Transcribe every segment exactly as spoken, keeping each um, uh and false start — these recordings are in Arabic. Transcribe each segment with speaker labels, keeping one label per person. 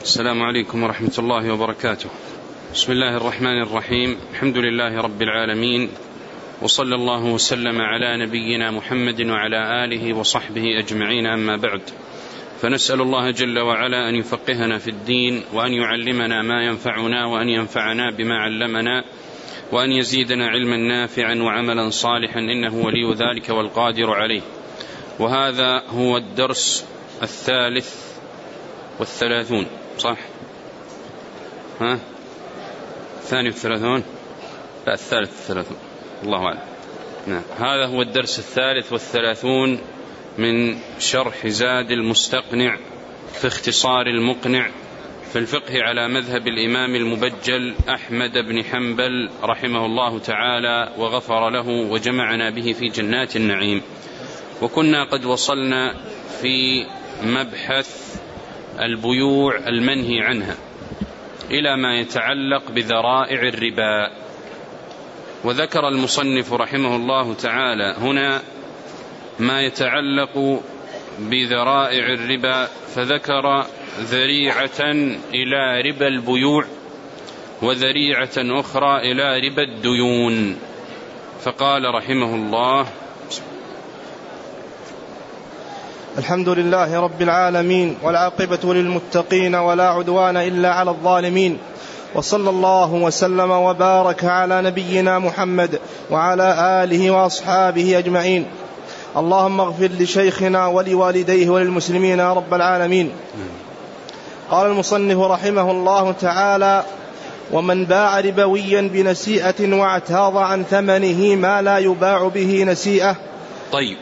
Speaker 1: السلام عليكم ورحمة الله وبركاته. بسم الله الرحمن الرحيم. الحمد لله رب العالمين، وصلى الله وسلم على نبينا محمد وعلى آله وصحبه أجمعين، أما بعد، فنسأل الله جل وعلا أن يفقهنا في الدين، وأن يعلمنا ما ينفعنا، وأن ينفعنا بما علمنا، وأن يزيدنا علما نافعا وعملا صالحا، إنه ولي ذلك والقادر عليه. وهذا هو الدرس الثالث والثلاثون، صح؟ ها؟ الثاني والثلاثون؟ لا، الثالث والثلاثون، الله أعلم. نعم، هذا هو الدرس الثالث والثلاثون من شرح زاد المستقنع في اختصار المقنع في الفقه على مذهب الإمام المبجل أحمد بن حنبل رحمه الله تعالى وغفر له وجمعنا به في جنات النعيم. وكنا قد وصلنا في مبحث البيوع المنهي عنها إلى ما يتعلق بذرائع الربا، وذكر المصنف رحمه الله تعالى هنا ما يتعلق بذرائع الربا، فذكر ذريعة إلى ربا البيوع وذريعة أخرى إلى ربا الديون، فقال رحمه الله:
Speaker 2: الحمد لله رب العالمين، والعاقبة للمتقين، ولا عدوان إلا على الظالمين، وصلى الله وسلم وبارك على نبينا محمد وعلى آله وأصحابه أجمعين. اللهم اغفر لشيخنا ولوالديه وللمسلمين يا رب العالمين. قال المصنف رحمه الله تعالى: ومن باع ربويا بنسيئة واعتاض عن ثمنه ما لا يباع به نسيئة.
Speaker 1: طيب،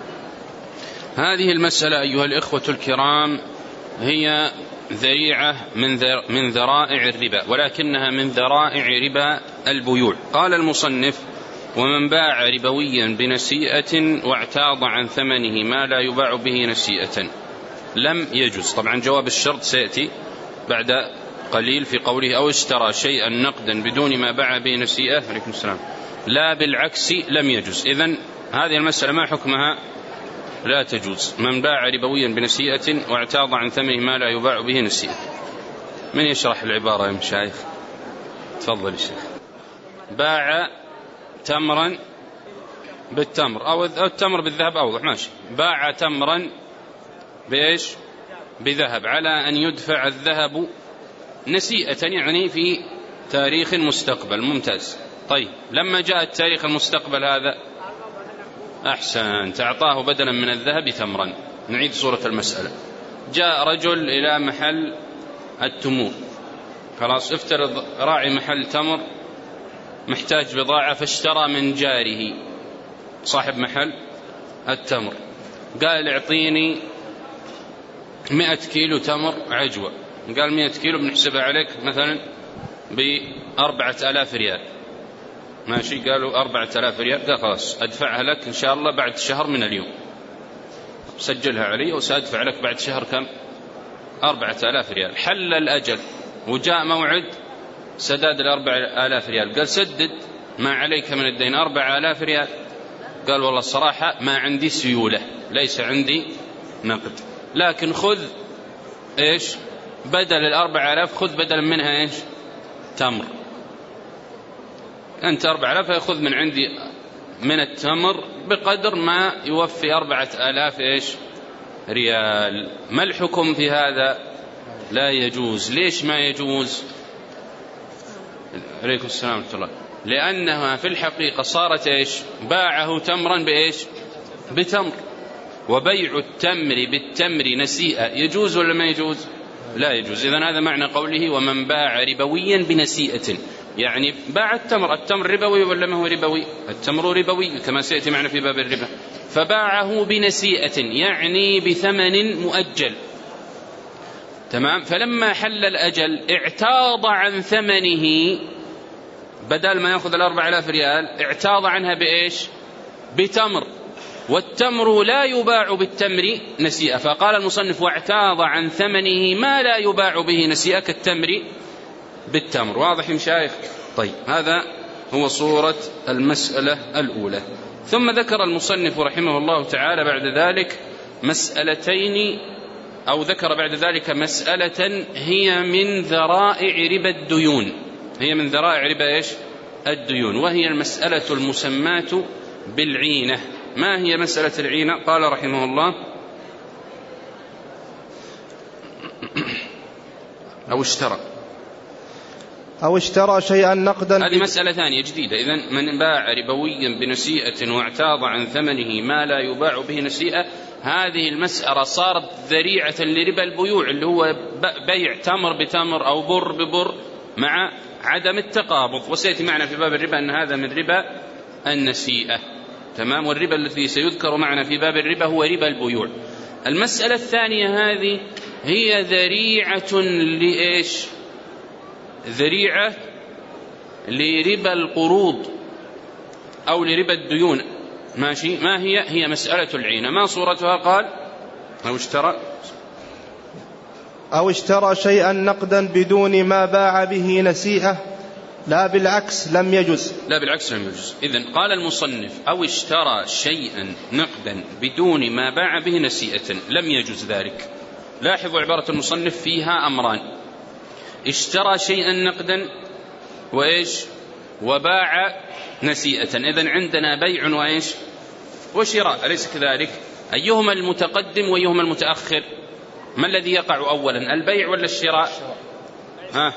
Speaker 1: هذه المسألة أيها الإخوة الكرام هي ذريعة من ذرائع الربا، ولكنها من ذرائع ربا البيوع. قال المصنف: ومن باع ربويا بنسيئة واعتاض عن ثمنه ما لا يباع به نسيئة لم يجوز. طبعا جواب الشرط سيأتي بعد قليل في قوله: أو اشترى شيئا نقدا بدون ما باع به نسيئة، عليكم السلام، لا بالعكس لم يجوز. إذن هذه المسألة ما حكمها؟ لا تجوز. من باع ربويا بنسيئة واعتاض عن ثمنه ما لا يباع به نسيئة. من يشرح العبارة يا مشايخ؟ تفضل يا شيخ. باع تمرا بالتمر، أو التمر بالذهب أوضح، ماشي. باع تمرا بإيش؟ بذهب، على أن يدفع الذهب نسيئة، يعني في تاريخ مستقبل. ممتاز. طيب، لما جاء التاريخ المستقبل هذا، أحسن، تعطاه بدلا من الذهب تمرا. نعيد صورة المسألة. جاء رجل إلى محل التمور، خلاص، افترض راعي محل تمر محتاج بضاعة، فاشترى من جاره صاحب محل التمر، قال: اعطيني مئة كيلو تمر عجوة. قال: مئة كيلو بنحسبها عليك مثلا بأربعة آلاف ريال. ماشي، قالوا أربعة آلاف ريال. قال: خلاص، أدفعها لك إن شاء الله بعد شهر من اليوم، سجلها علي وسأدفع لك بعد شهر كم؟ أربعة آلاف ريال. حل الأجل وجاء موعد سداد الأربعة آلاف ريال، قال: سدد ما عليك من الدين أربعة آلاف ريال. قال: والله الصراحة ما عندي سيولة، ليس عندي نقد، لكن خذ إيش بدل الأربعة آلاف، خذ بدلا منها إيش؟ تمر. أنت أربعة آلاف، يأخذ من عندي من التمر بقدر ما يوفي أربعة آلاف إيش؟ ريال. ما الحكم في هذا؟ لا يجوز. ليش ما يجوز؟ عليكم السلام ورحمة الله. لأنها في الحقيقة صارت إيش؟ باعه تمرا بإيش؟ بتمر. وبيع التمر بالتمر نسيئة يجوز ولا ما يجوز؟ لا يجوز. إذن هذا معنى قوله: ومن باع ربويا بنسيئة، يعني باع التمر. التمر ربوي ولا ما هو ربوي؟ التمر ربوي كما سيأتي معنا في باب الربا. فباعه بنسيئة يعني بثمن مؤجل، تمام. فلما حل الأجل اعتاض عن ثمنه، بدل ما يأخذ الأربع آلاف ريال اعتاض عنها بإيش؟ بتمر، والتمر لا يباع بالتمر نسيئة. فقال المصنف: واعتاض عن ثمنه ما لا يباع به نسيئة كالتمر بالتمر. واضح يا مشايخ؟ طيب، هذا هو صورة المسألة الأولى. ثم ذكر المصنف رحمه الله تعالى بعد ذلك مسألتين أو ذكر بعد ذلك مسألة هي من ذرائع ربا الديون، هي من ذرائع ربا إيش؟ الديون، وهي المسألة المسماة بالعينة. ما هي مسألة العينة؟ قال رحمه الله: أو اشترى
Speaker 2: أو اشترى شيئا نقدا.
Speaker 1: هذه مسألة ثانية جديدة. إذن من باع ربويا بنسيئة واعتاض عن ثمنه ما لا يباع به نسيئة، هذه المسألة صارت ذريعة لربا البيوع، اللي هو بيع تمر بتمر أو بر ببر مع عدم التقابض. وسيأتي معنا في باب الربا أن هذا من ربا النسيئة. تمام. والربا الذي سيذكر معنا في باب الربا هو ربا البيوع. المسألة الثانية هذه هي ذريعة لإيش؟ ذريعة لربا القروض أو لربا الديون. ماشي. ما هي؟ هي مسألة العينة. ما صورتها؟ قال: أو اشترى
Speaker 2: أو اشترى شيئا نقدا بدون ما باع به نسيئة، لا بالعكس لم يجز.
Speaker 1: لا بالعكس لم يجز. إذن قال المصنف: أو اشترى شيئا نقدا بدون ما باع به نسيئة لم يجز ذلك. لاحظوا عبارة المصنف فيها أمران: اشترى شيئا نقدا وإيش؟ وباع نسيئة. إذن عندنا بيع وإيش؟ وشراء، أليس كذلك؟ أيهما المتقدم وأيهما المتأخر؟ ما الذي يقع أولا، البيع ولا الشراء؟ ها؟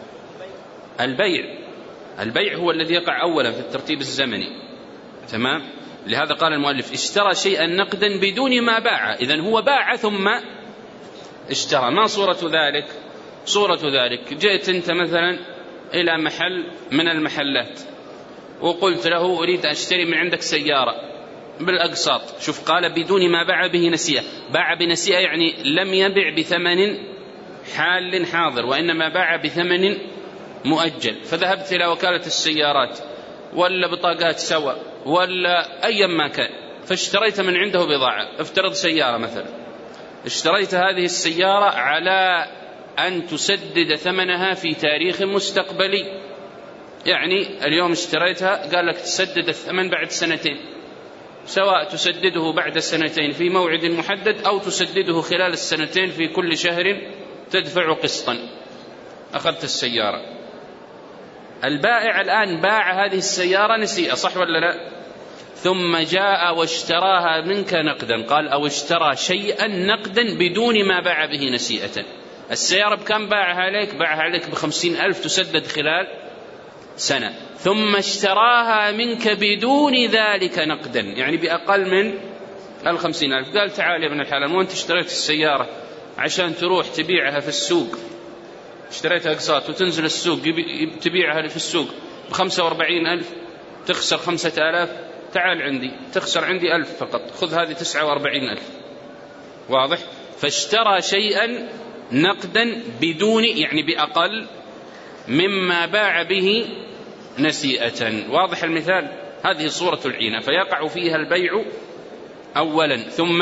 Speaker 1: البيع. البيع هو الذي يقع أولا في الترتيب الزمني. تمام. لهذا قال المؤلف: اشترى شيئا نقدا بدون ما باع. إذن هو باع ثم اشترى. ما صورة ذلك؟ صورة ذلك: جئت أنت مثلا إلى محل من المحلات وقلت له: أريد أشتري من عندك سيارة بالأقساط. شوف، قال بدون ما باع به نسيئة. باع بنسيئة يعني لم يبع بثمن حال حاضر، وإنما باع بثمن مؤجل. فذهبت إلى وكالة السيارات ولا بطاقات سوا ولا أيا ما كان، فاشتريت من عنده بضاعة. افترض سيارة مثلا، اشتريت هذه السيارة على أن تسدد ثمنها في تاريخ مستقبلي، يعني اليوم اشتريتها قال لك تسدد الثمن بعد سنتين، سواء تسدده بعد سنتين في موعد محدد أو تسدده خلال السنتين في كل شهر تدفع قسطا. أخذت السيارة، البائع الآن باع هذه السيارة نسيئة، صح ولا لا؟ ثم جاء واشتراها منك نقدا. قال: أو اشترى شيئا نقدا بدون ما باع به نسيئة. السيارة بكم باعها عليك؟ باعها عليك بخمسين ألف تسدد خلال سنة، ثم اشتراها منك بدون ذلك نقدا، يعني بأقل من الخمسين ألف. قال: تعال يا ابن الحلال، وانت اشتريت السيارة عشان تروح تبيعها في السوق، اشتريتها أقساط وتنزل السوق تبيعها في السوق بخمسة واربعين ألف تخسر خمسة آلاف، تعال عندي تخسر عندي ألف فقط، خذ هذه تسعة واربعين ألف. واضح؟ فاشترى شيئا نقدا بدون، يعني بأقل مما باع به نسيئة. واضح المثال؟ هذه صورة العينة، فيقع فيها البيع أولا ثم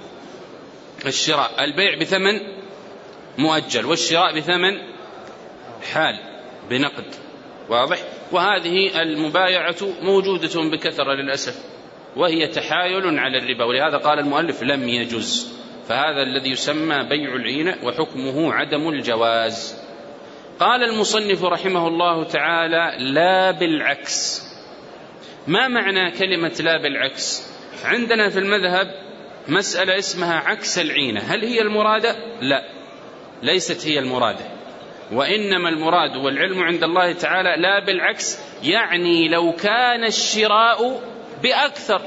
Speaker 1: الشراء. البيع بثمن مؤجل والشراء بثمن حال بنقد. واضح؟ وهذه المبايعة موجودة بكثرة للأسف، وهي تحايل على الربا، ولهذا قال المؤلف: لم يجز. فهذا الذي يسمى بيع العينة وحكمه عدم الجواز. قال المصنف رحمه الله تعالى: لا بالعكس. ما معنى كلمة لا بالعكس؟ عندنا في المذهب مسألة اسمها عكس العينة. هل هي المرادة؟ لا، ليست هي المرادة، وإنما المراد والعلم عند الله تعالى لا بالعكس، يعني لو كان الشراء بأكثر.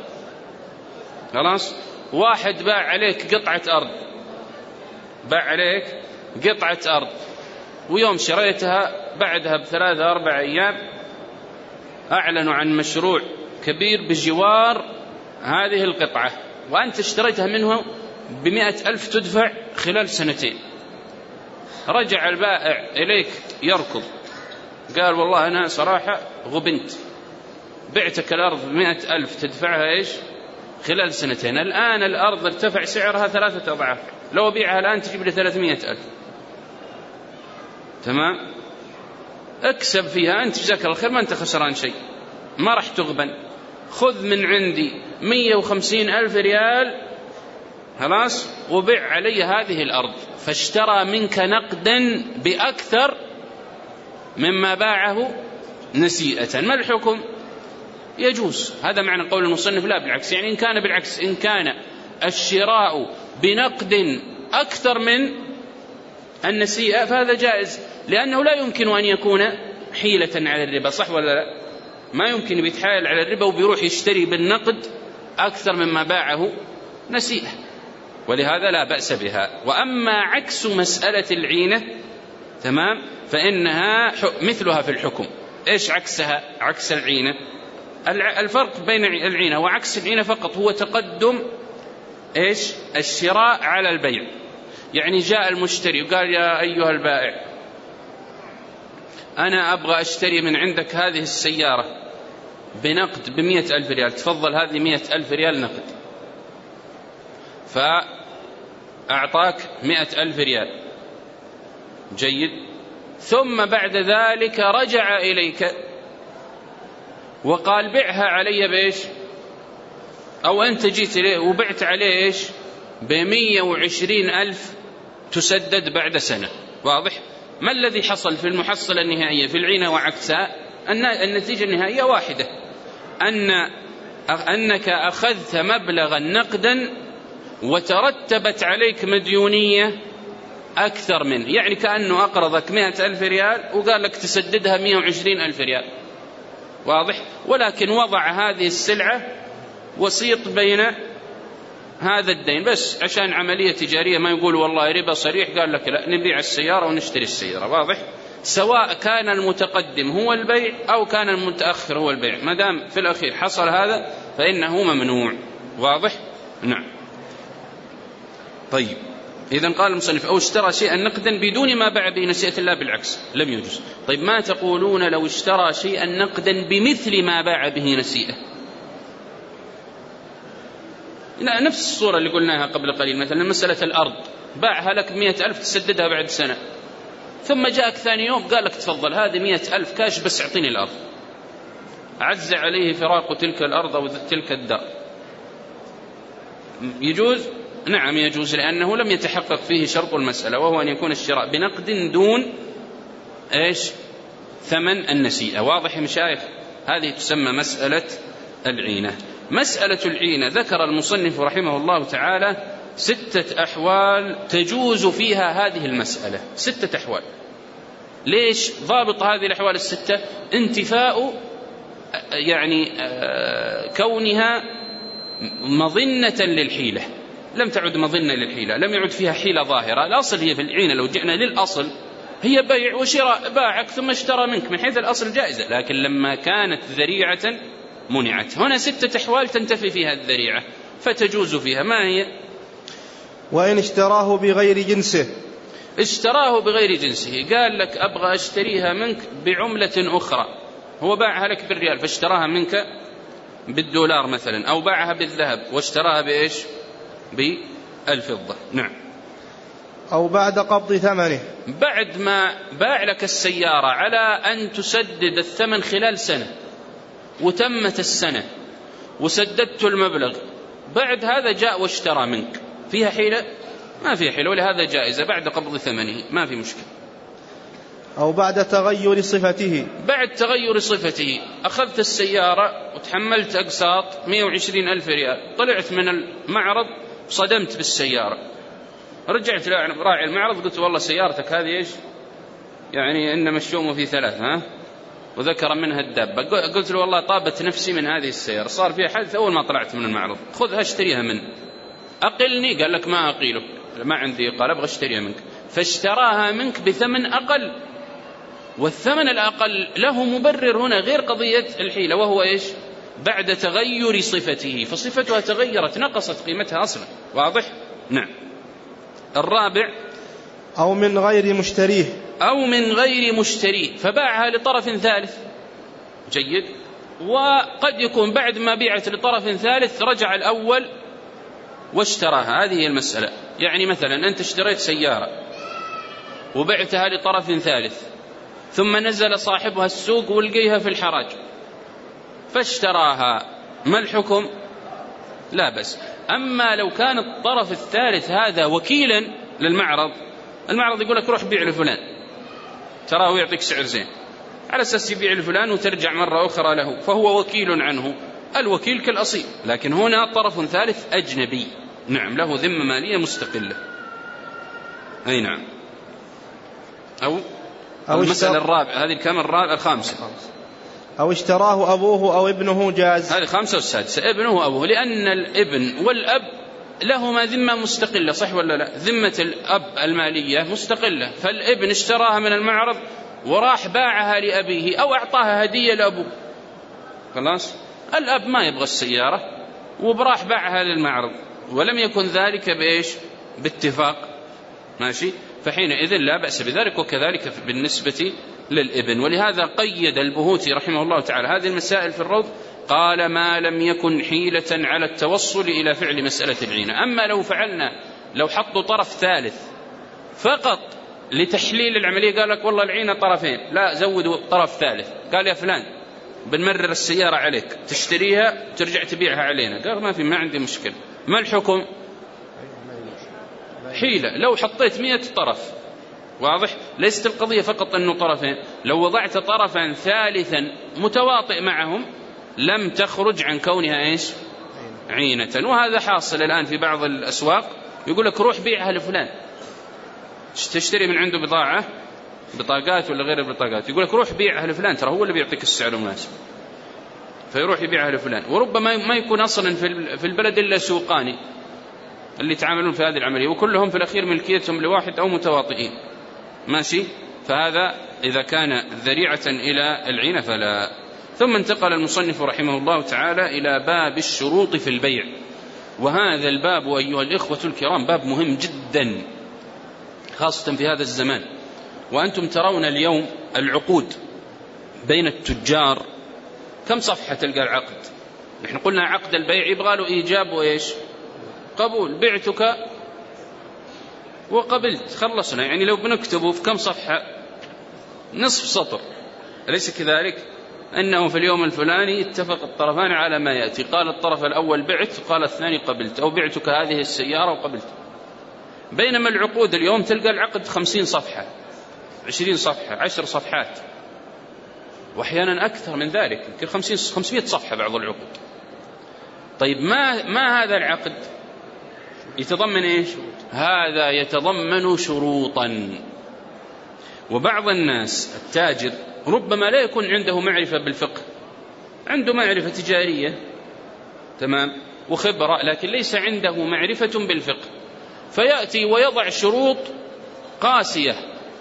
Speaker 1: خلاص، واحد باع عليك قطعة أرض، باع عليك قطعة أرض، ويوم شريتها بعدها بثلاثة أربع أيام أعلنوا عن مشروع كبير بجوار هذه القطعة، وأنت اشتريتها منه بمئة ألف تدفع خلال سنتين. رجع البائع إليك يركض، قال: والله أنا صراحة غبنت، بعتك الأرض بمئة ألف تدفعها إيش خلال سنتين، الآن الأرض ارتفع سعرها ثلاثة أضعاف، لو بيعها الآن تجيب لي ثلاثمائة ألف. تمام؟ اكسب فيها أنت، جزاك الله خير، ما أنت خسران شيء، ما راح تغبن. خذ من عندي مئة وخمسين ألف ريال خلاص، وبع علي هذه الأرض، فاشترى منك نقدا بأكثر مما باعه نسيئة، ما الحكم؟ يجوز. هذا معنى قول المصنف لا بالعكس، يعني إن كان بالعكس، إن كان الشراء بنقد أكثر من النسيئة فهذا جائز، لأنه لا يمكن أن يكون حيلة على الربا، صح ولا لا؟ ما يمكن بيتحايل على الربا وبيروح يشتري بالنقد أكثر مما باعه نسيئة، ولهذا لا بأس بها. وأما عكس مسألة العينة تمام فإنها مثلها في الحكم. إيش عكسها؟ عكس العينة، الفرق بين العينة وعكس العينة فقط هو تقدم إيش؟ الشراء على البيع. يعني جاء المشتري وقال يا أيها البائع أنا أبغى أشتري من عندك هذه السيارة بنقد بمئة ألف ريال، تفضل هذه مئة ألف ريال نقد، فأعطاك مئة ألف ريال، جيد. ثم بعد ذلك رجع إليك وقال بعها علي بإيش؟ أو أنت جيت إليه وبعت عليه إيش؟ بمية وعشرين ألف تسدد بعد سنة. واضح؟ ما الذي حصل في المحصلة النهائية في العينة وعكسها؟ أن النتيجة النهائية واحدة، أن أنك أخذت مبلغا نقدا وترتبت عليك مديونية أكثر منه، يعني كأنه أقرضك مئة ألف ريال وقال لك تسددها مئة وعشرين ألف ريال. واضح؟ ولكن وضع هذه السلعة وسيط بين هذا الدين بس عشان عملية تجارية، ما يقول والله ربا صريح، قال لك لا نبيع السيارة ونشتري السيارة. واضح؟ سواء كان المتقدم هو البيع أو كان المتأخر هو البيع، ما دام في الأخير حصل هذا فإنه ممنوع. واضح؟ نعم. طيب، إذن قال المصنف أو اشترى شيئا نقدا بدون ما باع به نسيئة الله بالعكس لم يجوز. طيب ما تقولون لو اشترى شيئا نقدا بمثل ما باع به نسيئة؟ نفس الصورة اللي قلناها قبل قليل، مثلا مسألة الأرض باعها لك مئة ألف تسددها بعد سنة، ثم جاءك ثاني يوم قال لك تفضل هذه مئة ألف كاش بس اعطيني الأرض، عز عليه فراق تلك الأرض أو تلك الدار، يجوز؟ نعم يجوز، لأنه لم يتحقق فيه شرط المسألة وهو أن يكون الشراء بنقد دون إيش؟ ثمن النسيئة. واضح يا مشايخ؟ هذه تسمى مسألة العينة. مسألة العينة ذكر المصنف رحمه الله تعالى ستة أحوال تجوز فيها هذه المسألة، ستة أحوال. ليش ضابط هذه الأحوال الستة؟ انتفاء يعني كونها مظنة للحيلة، لم تعد مظنة للحيلة، لم يعد فيها حيلة ظاهرة. الأصل هي في العينة لو جئنا للأصل هي بيع وشراء، باعك ثم اشترى منك، من حيث الأصل جائزة، لكن لما كانت ذريعة منعت. هنا ستة أحوال تنتفي فيها الذريعة فتجوز فيها. ما هي؟
Speaker 2: وإن اشتراه بغير جنسه،
Speaker 1: اشتراه بغير جنسه، قال لك أبغى أشتريها منك بعملة أخرى، هو باعها لك بالريال فاشتراها منك بالدولار مثلا، أو باعها بالذهب واشتراها بإيش؟ بالفضة. نعم.
Speaker 2: أو بعد قبض ثمنه،
Speaker 1: بعد ما باع لك السيارة على أن تسدد الثمن خلال سنة وتمت السنة وسددت المبلغ، بعد هذا جاء واشترى منك، فيها حيلة؟ ما فيها حيلة، ولهذا جائزة بعد قبض ثمنه، ما في مشكلة.
Speaker 2: أو بعد تغير صفته،
Speaker 1: بعد تغير صفته، أخذت السيارة وتحملت أقساط مئة وعشرين ألف ريال، طلعت من المعرض صدمت بالسيارة، رجعت راعي المعرض قلت والله سيارتك هذه إيش يعني إنما الشوم في ثلاث، ها، وذكر منها الدابة، قلت له والله طابت نفسي من هذه السيارة، صار فيها حدث أول ما طلعت من المعرض، خذها اشتريها منه. أقلني؟ قال لك ما أقيلك، ما عندي قال أبغى اشتريها منك، فاشتراها منك بثمن أقل، والثمن الأقل له مبرر هنا غير قضية الحيلة، وهو إيش؟ بعد تغير صفته، فصفتها تغيرت نقصت قيمتها أصلا. واضح؟ نعم. الرابع
Speaker 2: أو من غير مشتريه،
Speaker 1: أو من غير مشتريه، فباعها لطرف ثالث، جيد، وقد يكون بعد ما بيعت لطرف ثالث رجع الأول واشتراها. هذه هي المسألة. يعني مثلا أنت اشتريت سيارة وبعتها لطرف ثالث، ثم نزل صاحبها السوق ولقيها في الحراج فاشتراها، ما الحكم؟ لا بس أما لو كان الطرف الثالث هذا وكيلا للمعرض، المعرض يقول لك روح بيع لفلان تراه يعطيك سعر زين، على أساس يبيع لفلان وترجع مرة أخرى له، فهو وكيل عنه، الوكيل كالأصيل. لكن هنا طرف ثالث أجنبي، نعم، له ذمة مالية مستقلة. أي نعم. أو, أو المسألة الرابعة، هذه الكام الرابعة الخامسة،
Speaker 2: أو اشتراه أبوه أو ابنه جاز.
Speaker 1: هذه خامسة والسادسة، ابنه وأبوه، لأن الابن والأب لهما ذمة مستقلة، صح ولا لا؟ ذمة الأب المالية مستقلة، فالابن اشتراها من المعرض وراح باعها لأبيه أو أعطاها هدية لأبوه، خلاص الأب ما يبغى السيارة وبراح باعها للمعرض، ولم يكن ذلك بإيش؟ باتفاق، ماشي، فحينئذ لا بأس بذلك. وكذلك بالنسبة للابن. ولهذا قيد البهوتي رحمه الله تعالى هذه المسائل في الروض، قال ما لم يكن حيلة على التوصل إلى فعل مسألة العينة. أما لو فعلنا، لو حطوا طرف ثالث فقط لتحليل العملية، قال لك والله العينة طرفين، لا زودوا طرف ثالث، قال يا فلان بنمرر السيارة عليك، تشتريها وترجع تبيعها علينا، قال ما في، ما عندي مشكلة. ما الحكم؟ حيلة. لو حطيت مئة طرف، واضح، ليست القضية فقط أنه طرفين، لو وضعت طرفا ثالثا متواطئ معهم لم تخرج عن كونها إيش؟ عينة. وهذا حاصل الآن في بعض الأسواق، يقول لك روح بيعها لفلان، تشتري من عنده بضاعة، بطاقات ولا غير البطاقات، يقول لك روح بيعها لفلان، ترى هو اللي بيعطيك السعر المناسب، فيروح يبيعها لفلان. وربما ما يكون أصلا في البلد إلا سوقاني اللي يتعاملون في هذه العملية، وكلهم في الأخير ملكيتهم لواحد أو متواطئين، ماشي، فهذا إذا كان ذريعة إلى العينة فلا. ثم انتقل المصنف رحمه الله تعالى إلى باب الشروط في البيع. وهذا الباب أيها الإخوة الكرام باب مهم جدا، خاصة في هذا الزمان. وأنتم ترون اليوم العقود بين التجار كم صفحة تلقى العقد. نحن قلنا عقد البيع يبغى له إيجاب وإيش؟ قبول. بعتك وقبلت، خلصنا. يعني لو بنكتبه في كم صفحة؟ نصف سطر، أليس كذلك؟ أنه في اليوم الفلاني اتفق الطرفان على ما يأتي، قال الطرف الأول بعت، قال الثاني قبلت، أو بعتك هذه السيارة وقبلت. بينما العقود اليوم تلقى العقد خمسين صفحة، عشرين صفحة، عشر صفحات، وأحيانا أكثر من ذلك، يمكن خمسين خمسمائة صفحة بعض العقود. طيب ما ما هذا العقد يتضمن إيش؟ هذا يتضمن شروطا. وبعض الناس التاجر ربما لا يكون عنده معرفة بالفقه، عنده معرفة تجارية تمام وخبرة، لكن ليس عنده معرفة بالفقه، فيأتي ويضع شروط قاسية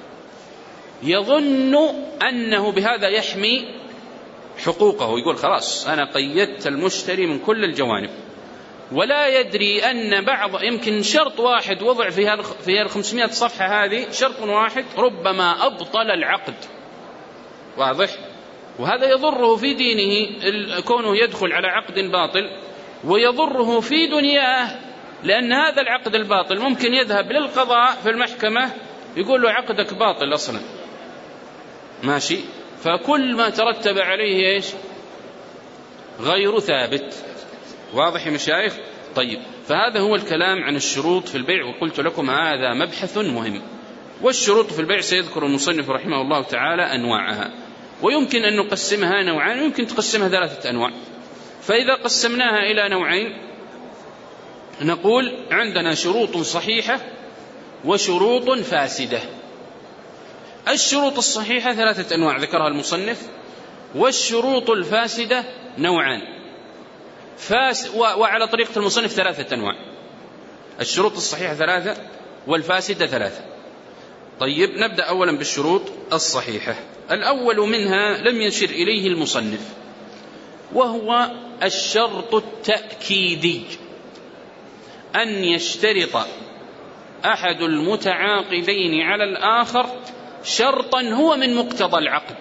Speaker 1: يظن أنه بهذا يحمي حقوقه، يقول خلاص أنا قيدت المشتري من كل الجوانب، ولا يدري أن بعض يمكن شرط واحد وضع في الخمسمائة صفحة هذه، شرط واحد ربما أبطل العقد، واضح؟ وهذا يضره في دينه كونه يدخل على عقد باطل، ويضره في دنياه، لأن هذا العقد الباطل ممكن يذهب للقضاء في المحكمة يقول له عقدك باطل أصلا، ماشي، فكل ما ترتب عليه إيش؟ غير ثابت. واضح يا مشايخ؟ طيب، فهذا هو الكلام عن الشروط في البيع، وقلت لكم هذا مبحث مهم. والشروط في البيع سيذكر المصنف رحمه الله تعالى أنواعها، ويمكن أن نقسمها نوعان، ويمكن تقسمها ثلاثة أنواع. فإذا قسمناها إلى نوعين نقول عندنا شروط صحيحة وشروط فاسدة. الشروط الصحيحة ثلاثة أنواع ذكرها المصنف، والشروط الفاسدة نوعان، فاس وعلى طريقة المصنف ثلاثة أنواع، الشروط الصحيحة ثلاثة والفاسدة ثلاثة. طيب، نبدأ أولا بالشروط الصحيحة. الأول منها لم يشر إليه المصنف، وهو الشرط التأكيدي، أن يشترط أحد المتعاقدين على الآخر شرطا هو من مقتضى العقد.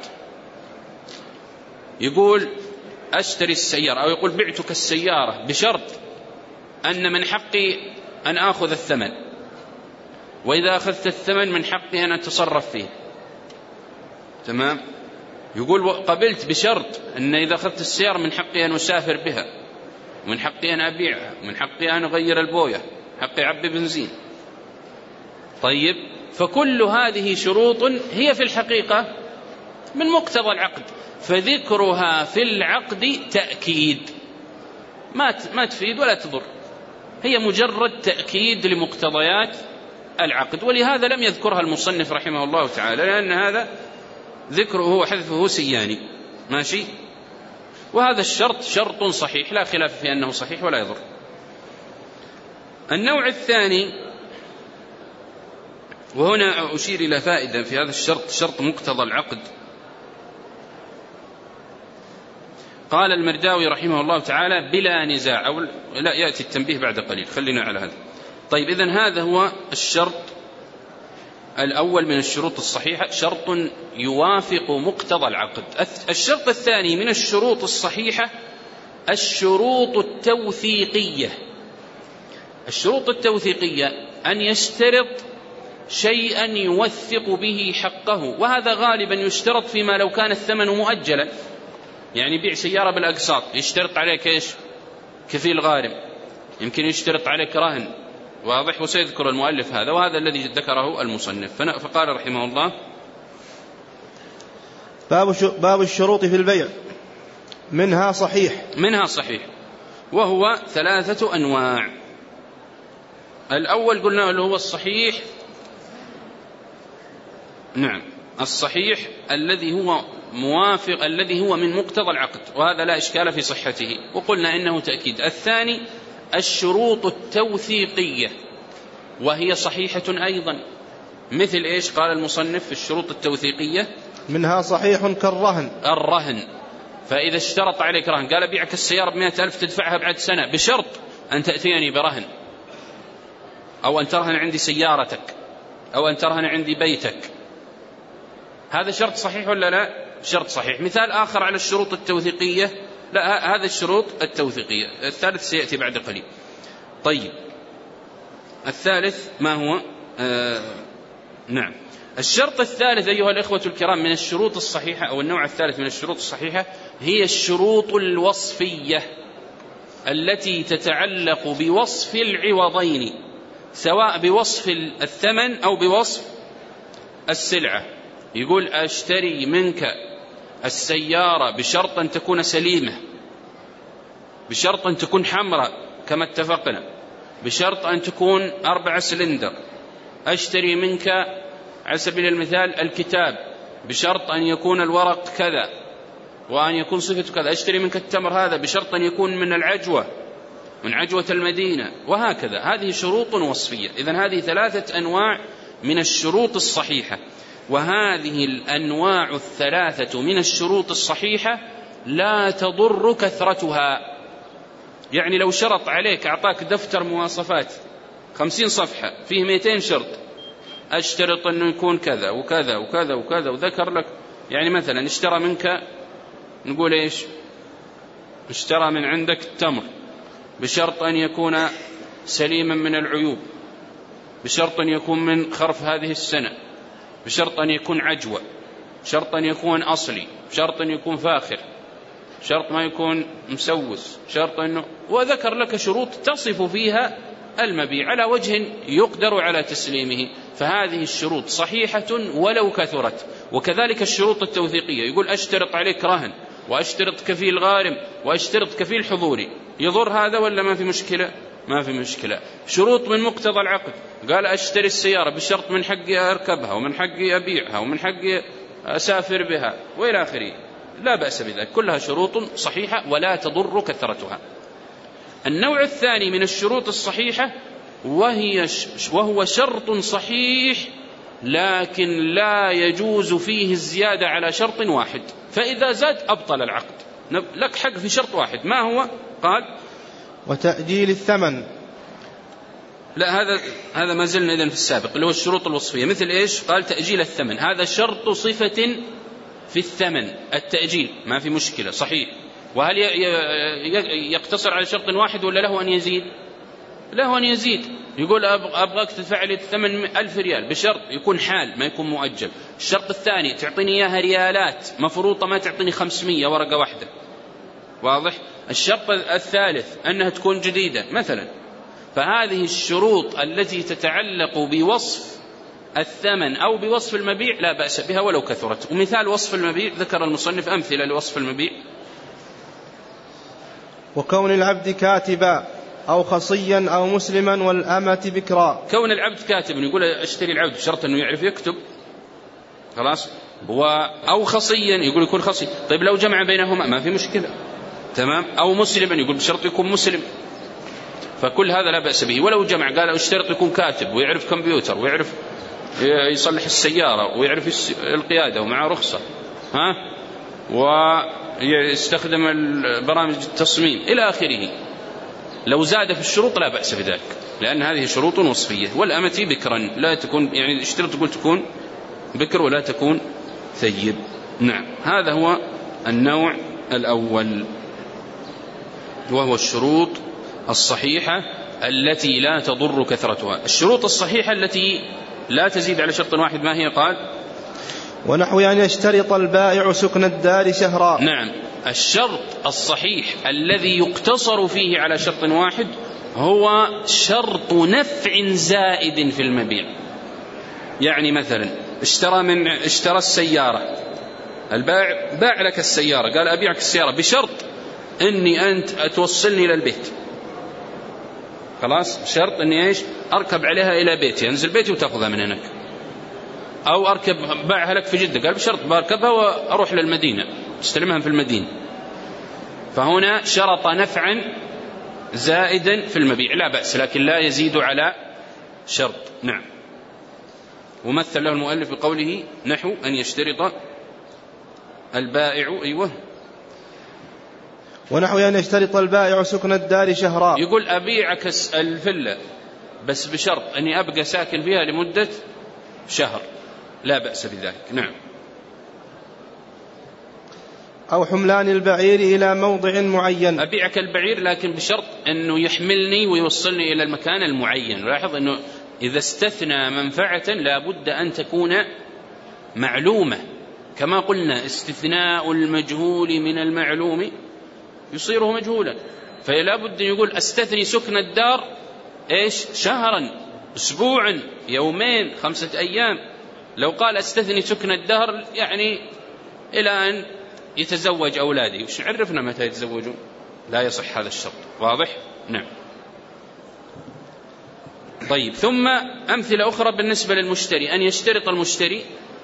Speaker 1: يقول أشتري السيارة، أو يقول بعتك السيارة بشرط أن من حقي أن آخذ الثمن، وإذا أخذت الثمن من حقي أن أتصرف فيه، تمام. يقول قبلت بشرط أن إذا أخذت السيارة من حقي أن أسافر بها، ومن حقي أن أبيعها، ومن حقي أن أغير البوية، حقي أعبي بنزين. طيب، فكل هذه شروط هي في الحقيقة من مقتضى العقد، فذكرها في العقد تأكيد، ما ما تفيد ولا تضر، هي مجرد تأكيد لمقتضيات العقد. ولهذا لم يذكرها المصنف رحمه الله تعالى، لأن هذا ذكره وحذفه سياني. ماشي. وهذا الشرط شرط صحيح لا خلاف في أنه صحيح ولا يضر. النوع الثاني، وهنا أشير إلى فائدة في هذا الشرط، شرط مقتضى العقد. قال المرداوي رحمه الله تعالى بلا نزاع، أو لا يأتي التنبيه بعد قليل، خلينا على هذا. طيب، إذن هذا هو الشرط الأول من الشروط الصحيحة، شرط يوافق مقتضى العقد. الشرط الثاني من الشروط الصحيحة الشروط التوثيقية. الشروط التوثيقية أن يشترط شيئا يوثق به حقه، وهذا غالبا يشترط فيما لو كان الثمن مؤجلا، يعني بيع سيارة بالأقساط يشترط عليك إيش؟ كفيل غارم، يمكن يشترط عليك رهن، واضح، وسيذكر المؤلف هذا، وهذا الذي ذكره المصنف. فقال رحمه الله
Speaker 2: باب الشروط في البيع. منها صحيح
Speaker 1: منها صحيح وهو ثلاثة أنواع. الأول قلنا اللي هو الصحيح، نعم الصحيح الذي هو موافق، الذي هو من مقتضى العقد، وهذا لا إشكال في صحته، وقلنا إنه تأكيد. الثاني الشروط التوثيقية، وهي صحيحة أيضا، مثل إيش؟ قال المصنف في الشروط التوثيقية
Speaker 2: منها صحيح كالرهن.
Speaker 1: الرهن، فإذا اشترط عليك رهن، قال بيعك السيارة بمئة ألف تدفعها بعد سنة بشرط أن تأتيني برهن، أو أن ترهن عندي سيارتك، أو أن ترهن عندي بيتك، هذا شرط صحيح ولا لا؟ شرط صحيح. مثال آخر على الشروط التوثيقية، لا هذا الشروط التوثيقية. الثالث سيأتي بعد قليل. طيب، الثالث ما هو؟ آه نعم الشرط الثالث أيها الإخوة الكرام من الشروط الصحيحة، أو النوع الثالث من الشروط الصحيحة، هي الشروط الوصفية التي تتعلق بوصف العوضين، سواء بوصف الثمن أو بوصف السلعة. يقول أشتري منك السيارة بشرط أن تكون سليمة، بشرط أن تكون حمراء كما اتفقنا، بشرط أن تكون أربع سلندر. أشتري منك على سبيل المثال الكتاب بشرط أن يكون الورق كذا وأن يكون صفته كذا. أشتري منك التمر هذا بشرط أن يكون من العجوة، من عجوة المدينة، وهكذا. هذه شروط وصفية. إذن هذه ثلاثة أنواع من الشروط الصحيحة، وهذه الأنواع الثلاثة من الشروط الصحيحة لا تضر كثرتها. يعني لو شرط عليك، أعطاك دفتر مواصفات خمسين صفحة فيه مئتين شرط، أشترط أنه يكون كذا وكذا وكذا وكذا، وذكر لك يعني مثلا اشترى منك، نقول إيش، اشترى من عندك التمر بشرط أن يكون سليما من العيوب، بشرط أن يكون من خرف هذه السنة، بشرط أن يكون عجوة، شرط أن يكون أصلي، شرط أن يكون فاخر، شرط ما يكون مسوس، شرط أنه، وذكر لك شروط تصف فيها المبيع على وجه يقدر على تسليمه. فهذه الشروط صحيحة ولو كثرت. وكذلك الشروط التوثيقية، يقول أشترط عليك رهن، وأشترط كفيل غارم، وأشترط كفيل حضوري. يضر هذا ولا ما في مشكلة؟ ما في مشكلة. شروط من مقتضى العقد، قال أشتري السيارة بشرط من حقي أركبها، ومن حقي أبيعها، ومن حقي أسافر بها، وإلى آخره، لا بأس بذلك، كلها شروط صحيحة ولا تضر كثرتها. النوع الثاني من الشروط الصحيحة وهي وهو شرط صحيح لكن لا يجوز فيه الزيادة على شرط واحد، فإذا زاد أبطل العقد. لك حق في شرط واحد، ما هو؟ قال
Speaker 2: وتأجيل الثمن.
Speaker 1: لا، هذا هذا ما زلنا إذن في السابق، اللي هو الشروط الوصفية. مثل إيش؟ قال تأجيل الثمن، هذا شرط صفة في الثمن، التأجيل ما في مشكلة، صحيح. وهل يقتصر على شرط واحد ولا له أن يزيد؟ له أن يزيد. يقول أبغاك تدفع لي الثمن ألف ريال بشرط يكون حال ما يكون مؤجل. الشرط الثاني تعطيني إياها ريالات مفروضة، ما تعطيني خمسمية ورقة واحدة، واضح؟ الشرط الثالث أنها تكون جديدة مثلا. فهذه الشروط التي تتعلق بوصف الثمن أو بوصف المبيع لا بأس بها ولو كثرت. ومثال وصف المبيع ذكر المصنف أمثلة لوصف المبيع:
Speaker 2: وكون العبد كاتبا أو خصيا أو مسلما والأمة بكرا.
Speaker 1: كون العبد كاتبا يقول اشتري العبد بشرط أنه يعرف يكتب، خلاص. أو خصيا يقول يكون خصي، طيب لو جمع بينهما ما في مشكلة، تمام. أو مسلما يقول بشرط يكون مسلم، فكل هذا لا بأس به. ولو جمع قال اشترط يكون كاتب ويعرف كمبيوتر ويعرف يصلح السيارة ويعرف القيادة ومعه رخصة، ها، ويستخدم برامج التصميم إلى آخره، لو زاد في الشروط لا بأس بذلك، لأن هذه شروط وصفية. والأمة بكرا لا تكون، يعني اشترط تقول تكون بكر ولا تكون ثيب. نعم، هذا هو النوع الأول، وهو الشروط الصحيحة التي لا تضر كثرتها. الشروط الصحيحة التي لا تزيد على شرط واحد ما هي؟ قال:
Speaker 2: ونحو أن يشترط البائع سكن الدار شهرا.
Speaker 1: نعم، الشرط الصحيح الذي يقتصر فيه على شرط واحد هو شرط نفع زائد في المبيع. يعني مثلا اشترى من اشترى السيارة، البائع باع لك السيارة، قال أبيعك السيارة بشرط أني أنت توصلني إلى البيت، خلاص، شرط أني إيش؟ أركب عليها إلى بيتي، أنزل بيتي وتأخذها من هناك. أو أركب، باعها لك في جدة، قال بشرط بركبها وأروح للمدينة استلمها في المدينة. فهنا شرط نفعا زائدا في المبيع لا بأس، لكن لا يزيد على شرط. نعم. ومثل له المؤلف بقوله: نحو أن يشترط البائع. أيوه.
Speaker 2: ونحو أن يشترط البائع سكن الدار شهرا.
Speaker 1: يقول أبيعك الفلة بس بشرط أني أبقى ساكن فيها لمدة شهر، لا بأس بذلك. نعم.
Speaker 2: أو حملان البعير إلى موضع معين.
Speaker 1: أبيعك البعير لكن بشرط أنه يحملني ويوصلني إلى المكان المعين. لاحظ أنه إذا استثنى منفعة لا بد أن تكون معلومة، كما قلنا استثناء المجهول من المعلوم يصيره مجهولا. فلا بد يقول أستثني سكن الدار إيش؟ شهرا، أسبوعا، يومين، خمسة أيام. لو قال أستثني سكن الدهر يعني إلى أن يتزوج أولادي، وش عرفنا متى يتزوجون؟ لا يصح هذا الشرط. واضح؟ نعم. طيب، ثم أمثلة أخرى بالنسبة للمشتري: أن يشترط المشتري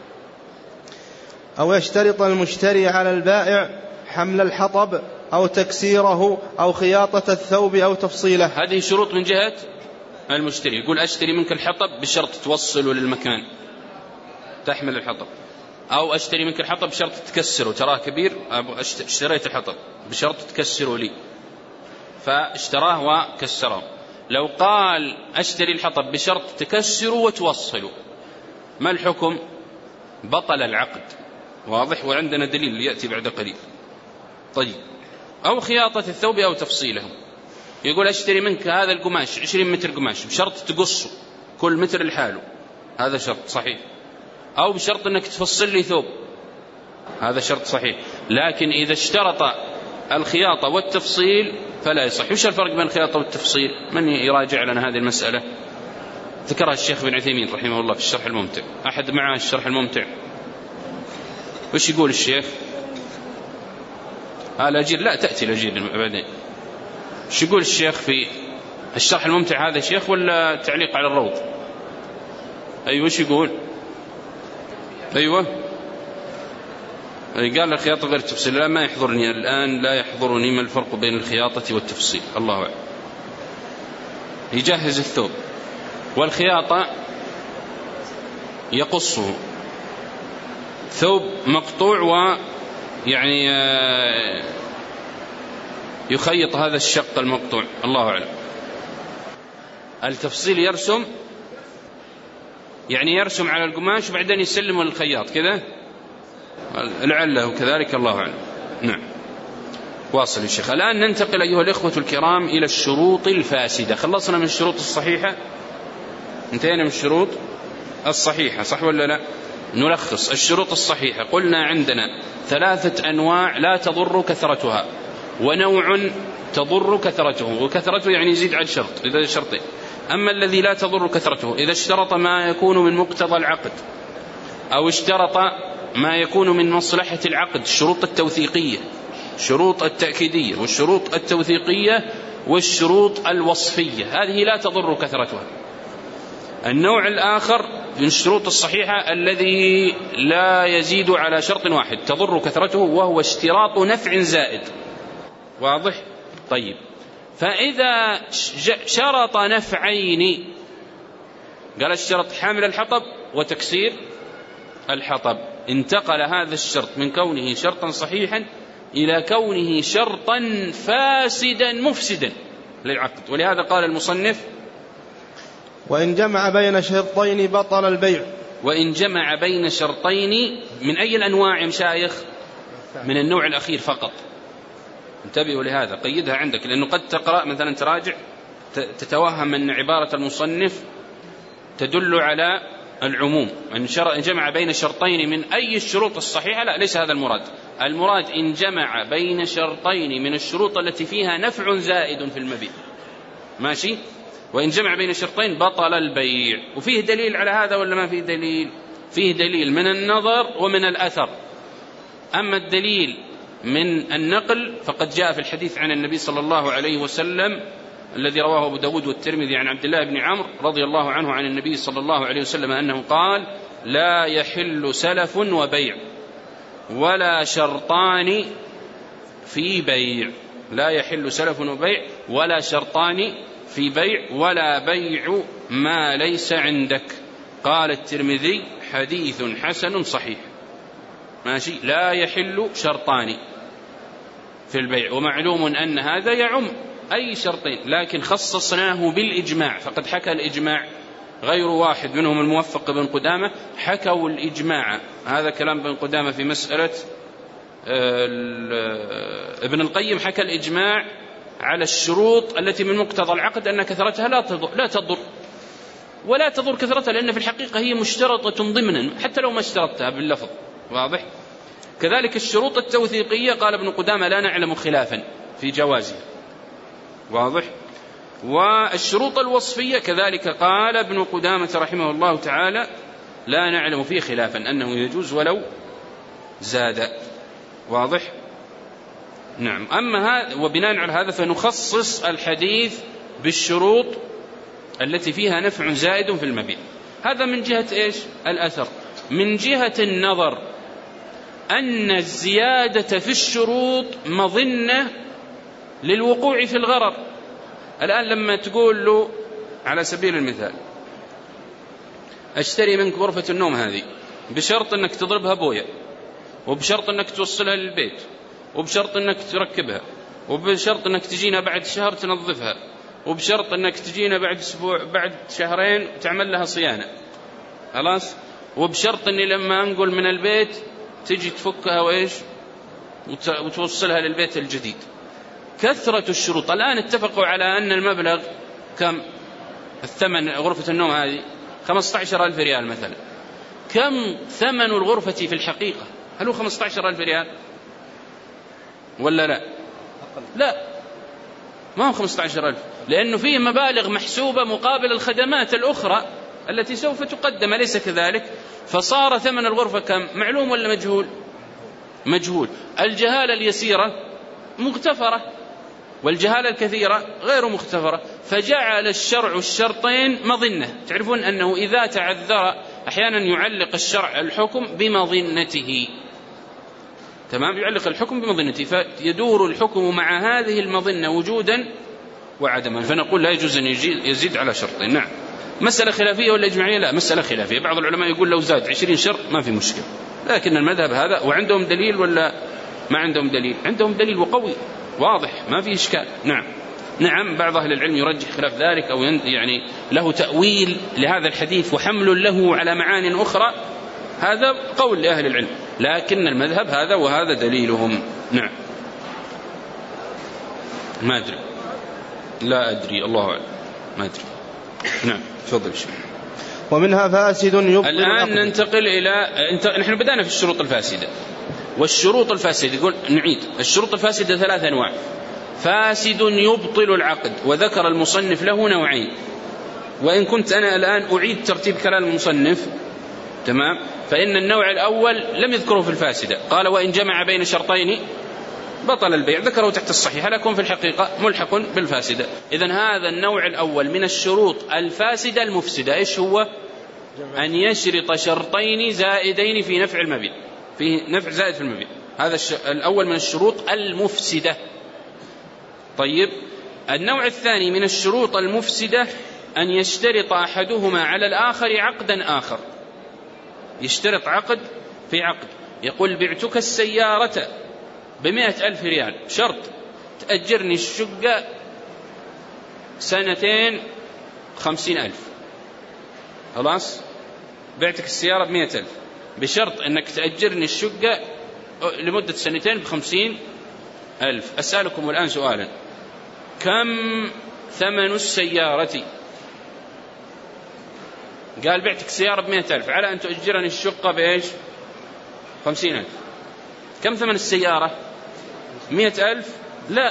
Speaker 2: أو يشترط المشتري على البائع حمل الحطب أو تكسيره أو خياطة الثوب أو تفصيله.
Speaker 1: هذه شروط من جهة المشتري. يقول أشتري منك الحطب بشرط توصله للمكان تحمل الحطب، أو أشتري منك الحطب بشرط تكسره، تراه كبير، اشتريت الحطب بشرط تكسره لي، فاشتراه وكسره. لو قال أشتري الحطب بشرط تكسره وتوصله، ما الحكم؟ بطل العقد. واضح؟ وعندنا دليل يأتي بعد قليل. طيب، أو خياطة الثوب أو تفصيله. يقول أشتري منك هذا القماش عشرين متر قماش بشرط تقصه كل متر لحاله، هذا شرط صحيح. أو بشرط أنك تفصل لي ثوب، هذا شرط صحيح. لكن إذا اشترط الخياطة والتفصيل فلا يصح. وش الفرق بين الخياطة والتفصيل؟ من يراجع لنا هذه المسألة؟ ذكرها الشيخ بن عثيمين رحمه الله في الشرح الممتع. أحد معه الشرح الممتع؟ وش يقول الشيخ؟ آه الأجير لا تأتي الأجير بعدين. وش يقول الشيخ في الشرح الممتع هذا شيخ ولا تعليق على الروض؟ أيوة، وش يقول؟ أيوة، قال الخياطة غير التفصيل. لا، ما يحضرني الآن، لا يحضرني ما الفرق بين الخياطة والتفصيل، الله أعلم. يجهز الثوب، والخياطة يقصه، ثوب مقطوع ويعني يخيط هذا الشق المقطوع، الله أعلم. التفصيل يرسم، يعني يرسم على القماش وبعدين يسلمه للخياط كذا، لعله كذلك، الله أعلم. نعم. واصل يا شيخ. الآن ننتقل أيها الإخوة الكرام إلى الشروط الفاسدة. خلصنا من الشروط الصحيحة، انتهينا من الشروط الصحيحة، صح ولا لا؟ نلخص الشروط الصحيحة. قلنا عندنا ثلاثة أنواع لا تضر كثرتها: ونوع تضر كثرته، وكثرته يعني يزيد على الشرط إذا شرطين. أما الذي لا تضر كثرته إذا اشترط ما يكون من مقتضى العقد، أو اشترط ما يكون من مصلحة العقد، الشروط التوثيقية، الشروط التأكيدية والشروط التوثيقية والشروط الوصفية، هذه لا تضر كثرتها. النوع الآخر من الشروط الصحيحة الذي لا يزيد على شرط واحد تضر كثرته، وهو اشتراط نفع زائد. واضح؟ طيب، فإذا شرط نفعين، قال الشرط حامل الحطب وتكسير الحطب، انتقل هذا الشرط من كونه شرطا صحيحا إلى كونه شرطا فاسدا مفسدا للعقد. ولهذا قال المصنف:
Speaker 2: وإن جمع بين شرطين بطل البيع.
Speaker 1: وإن جمع بين شرطين من أي الأنواع يا مشايخ؟ من النوع الأخير فقط. انتبهوا لهذا، قيدها عندك، لأنه قد تقرأ مثلا تراجع تتوهم أن عبارة المصنف تدل على العموم، أن جمع بين شرطين من أي الشروط الصحيحة. لا، ليس هذا المراد. المراد إن جمع بين شرطين من الشروط التي فيها نفع زائد في المبيع. ماشي؟ وإن جمع بين شرطين بطل البيع. وفيه دليل على هذا ولا ما فيه دليل؟ فيه دليل من النظر ومن الأثر. أما الدليل من النقل فقد جاء في الحديث عن النبي صلى الله عليه وسلم الذي رواه أبو داود والترمذي عن عبد الله بن عمرو رضي الله عنه عن النبي صلى الله عليه وسلم أنه قال: لا يحل سلف وبيع ولا شرطان في بيع. لا يحل سلف وبيع ولا شرطان في بيع ولا بيع ما ليس عندك. قال الترمذي: حديث حسن صحيح. ماشي؟ لا يحل شرطان في البيع، ومعلوم أن هذا يعم أي شرطين، لكن خصصناه بالإجماع. فقد حكى الإجماع غير واحد منهم الموفق بن قدامة، حكوا الإجماع. هذا كلام بن قدامة في مسألة. ابن القيم حكى الإجماع على الشروط التي من مقتضى العقد أن كثرتها لا تضر, لا تضر ولا تضر كثرتها، لأن في الحقيقة هي مشترطة ضمنا حتى لو ما اشترطتها باللفظ. واضح؟ كذلك الشروط التوثيقية قال ابن قدامة: لا نعلم خلافا في جوازها. واضح؟ والشروط الوصفية كذلك قال ابن قدامة رحمه الله تعالى: لا نعلم فيه خلافا، أنه يجوز ولو زاد. واضح؟ نعم. أما هذا، وبناء على هذا فنخصص الحديث بالشروط التي فيها نفع زائد في المبيع. هذا من جهة إيش؟ الأثر. من جهة النظر أن الزيادة في الشروط مظنة للوقوع في الغرر. الآن لما تقول له على سبيل المثال: أشتري منك غرفة النوم هذه بشرط أنك تضربها بوية، وبشرط أنك توصلها للبيت، وبشرط أنك تركبها، وبشرط أنك تجينا بعد شهر تنظفها، وبشرط أنك تجينا بعد أسبوع بعد شهرين تعمل لها صيانة. خلاص؟ وبشرط أني لما أنقل من البيت تجي تفكها وإيش وتوصلها للبيت الجديد. كثرة الشروط. الآن اتفقوا على أن المبلغ كم؟ الثمن غرفة النوم هذه خمسة عشر ألف ريال مثلا. كم ثمن الغرفة في الحقيقة؟ هل هو خمسة عشر ألف ريال ولا لا؟ لا، ما هو خمسة عشر ألف، لأنه فيه مبالغ محسوبة مقابل الخدمات الأخرى التي سوف تقدم، ليس كذلك؟ فصار ثمن الغرفة كم؟ معلوم ولا مجهول؟ مجهول. الجهالة اليسيرة مغتفرة والجهالة الكثيرة غير مغتفرة، فجعل الشرع الشرطين مظنة. تعرفون أنه إذا تعذر أحيانا يعلق الشرع الحكم بمظنته. تمام؟ يعلق الحكم بمظنته، فيدور الحكم مع هذه المظنة وجودا وعدما. فنقول لا يجوز أن يزيد على شرطين. نعم. مسألة خلافية ولا إجماعية؟ لا، مسألة خلافية. بعض العلماء يقول لو زاد عشرين شرط ما في مشكلة، لكن المذهب هذا. وعندهم دليل ولا ما عندهم دليل؟ عندهم دليل وقوي واضح، ما في إشكال. نعم نعم. بعض أهل العلم يرجح خلاف ذلك، أو يعني له تأويل لهذا الحديث وحمل له على معان أخرى. هذا قول لأهل العلم، لكن المذهب هذا وهذا دليلهم. نعم. ما أدري، لا أدري، الله أعلم، ما أدري. نعم، تفضل شيخ.
Speaker 2: ومنها فاسد يبطل.
Speaker 1: الآن ننتقل إلى انت... نحن بدأنا في الشروط الفاسدة. والشروط الفاسدة، يقول نعيد الشروط الفاسدة ثلاث أنواع: فاسد يبطل العقد، وذكر المصنف له نوعين، وإن كنت أنا الآن أعيد ترتيب كلام المصنف تمام، فإن النوع الأول لم يذكره في الفاسدة، قال وإن جمع بين شرطين بطل البيع، ذكره تحت الصحيح، لكن في الحقيقة ملحق بالفاسدة. إذن هذا النوع الأول من الشروط الفاسدة المفسدة إيش هو؟ أن يشرط شرطين زائدين في نفع المبيع، في نفع زائد في المبيع، هذا الأول من الشروط المفسدة. طيب، النوع الثاني من الشروط المفسدة أن يشترط أحدهما على الآخر عقدا آخر، يشترط عقد في عقد، يقول بعتك السيارة بمئة ألف ريال، شرط تأجرني الشقة سنتين خمسين ألف، خلاص بعتك السيارة بمئة ألف بشرط أنك تأجرني الشقة لمدة سنتين بخمسين ألف. أسألكم الآن سؤالا: كم ثمن السيارة؟ قال بعتك سيارة بمئة ألف على أن تؤجرني الشقة بإيش؟ خمسين ألف. كم ثمن السيارة؟ مئة ألف؟ لا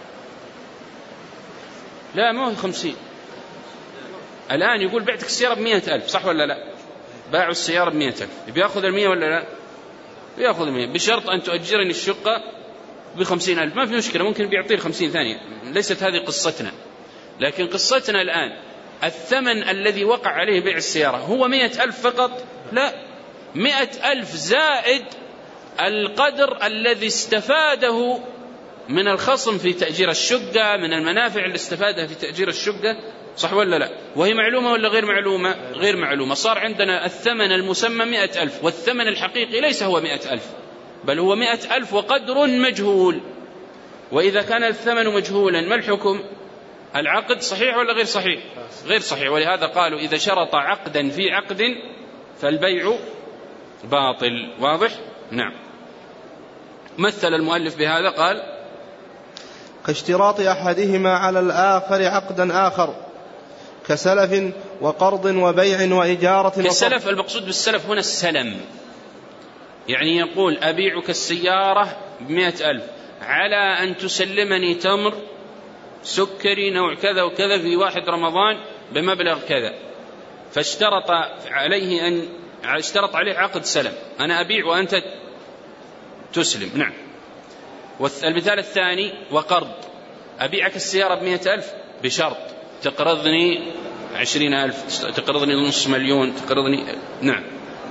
Speaker 1: لا ما هو خمسين. الآن يقول بعتك السيارة بمئة ألف، صح ولا لا؟ باعوا السيارة بمئة ألف، بيأخذ المئة ولا لا؟ بيأخذ المئة، بشرط أن تؤجرني الشقة بخمسين ألف. ما في مشكلة، ممكن بيعطيه خمسين ثانية، ليست هذه قصتنا. لكن قصتنا الآن الثمن الذي وقع عليه بيع السيارة هو مئة ألف فقط؟ لا، مئة ألف زائد القدر الذي استفاده من الخصم في تأجير الشقة، من المنافع اللي استفادها في تأجير الشقة، صح ولا لا؟ وهي معلومة ولا غير معلومة؟ غير معلومة. صار عندنا الثمن المسمى مئة ألف، والثمن الحقيقي ليس هو مئة ألف، بل هو مئة ألف وقدر مجهول. وإذا كان الثمن مجهولا ما الحكم؟ العقد صحيح ولا غير صحيح؟ غير صحيح. ولهذا قالوا إذا شرط عقدا في عقد فالبيع باطل. واضح؟ نعم. مثل المؤلف بهذا قال:
Speaker 2: كاشتراط أحدهما على الآخر عقدا آخر، كسلف وقرض وبيع وإجارة.
Speaker 1: كسلف، المقصود بالسلف هنا السلم، يعني يقول أبيعك السيارة بمئة ألف على أن تسلمني تمر سكري نوع كذا وكذا في واحد رمضان بمبلغ كذا، فاشترط عليه أن اشترط عليه عقد سلم، أنا أبيع وأنت تسلم. نعم. والمثال الثاني وقرض، أبيعك السيارة بمئة ألف بشرط تقرضني عشرين ألف، تقرضني نصف مليون، تقرضني. نعم.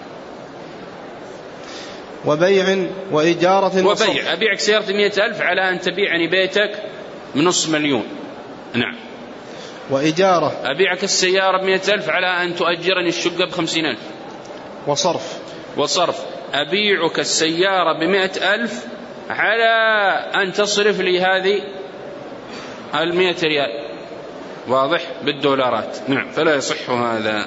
Speaker 2: وبيع وإجارة.
Speaker 1: وبيع، أبيعك سيارة بمئة ألف على أن تبيعني بيتك بنصف مليون. نعم.
Speaker 2: وإجارة،
Speaker 1: أبيعك السيارة بمئة ألف على أن تؤجرني الشقة بخمسين ألف.
Speaker 2: وصرف،
Speaker 1: وصرف، أبيعك السيارة بمئة ألف على أن تصرف لي هذه المئة ريال. واضح؟ بالدولارات. نعم. فلا يصح هذا.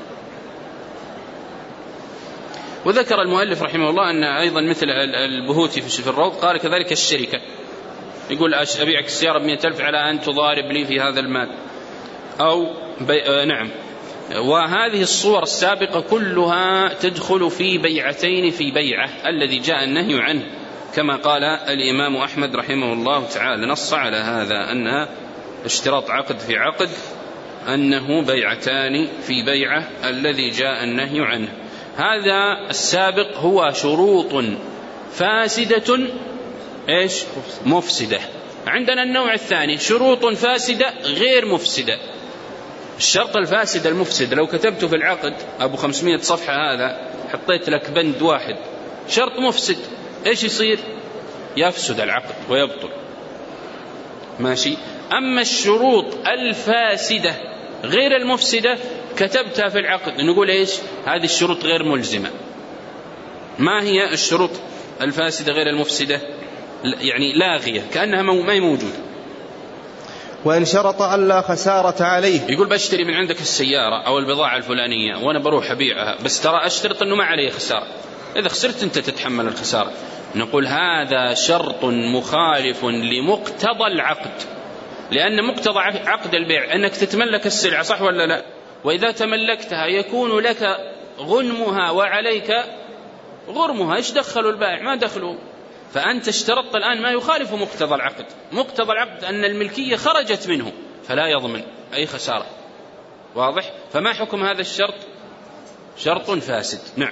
Speaker 1: وذكر المؤلف رحمه الله أن أيضا مثل البهوتي في الروض قال كذلك الشركة، يقول أبيعك السيارة بمئة ألف على أن تضارب لي في هذا المال أو بي... نعم. وهذه الصور السابقة كلها تدخل في بيعتين في بيعة الذي جاء النهي عنه، كما قال الإمام أحمد رحمه الله تعالى، نص على هذا أن اشتراط عقد في عقد أنه بيعتان في بيعة الذي جاء النهي عنه. هذا السابق هو شروط فاسدة إيش؟ مفسدة. عندنا النوع الثاني شروط فاسدة غير مفسدة. الشرط الفاسد المفسد لو كتبته في العقد أبو خمسمائة صفحة هذا، حطيت لك بند واحد شرط مفسد، إيش يصير؟ يفسد العقد ويبطل. ماشي. أما الشروط الفاسدة غير المفسدة كتبتها في العقد، نقول إيش؟ هذه الشروط غير ملزمة. ما هي الشروط الفاسدة غير المفسدة؟ يعني لاغية، كأنها ما هي موجودة.
Speaker 2: وإن شرط ألا خسارة عليه،
Speaker 1: يقول بشتري من عندك السيارة أو البضاعة الفلانية وأنا بروح أبيعها، بس ترى أشترط أنه ما عليه خسارة، إذا خسرت أنت تتحمل الخسارة. نقول هذا شرط مخالف لمقتضى العقد، لأن مقتضى عقد البيع أنك تتملك السلعة، صح ولا لا؟ وإذا تملكتها يكون لك غنمها وعليك غرمها، إيش دخلوا البائع؟ ما دخلوا. فأنت اشترطت الآن ما يخالف مقتضى العقد. مقتضى العقد أن الملكية خرجت منه فلا يضمن أي خسارة. واضح؟ فما حكم هذا الشرط؟ شرط فاسد. نعم.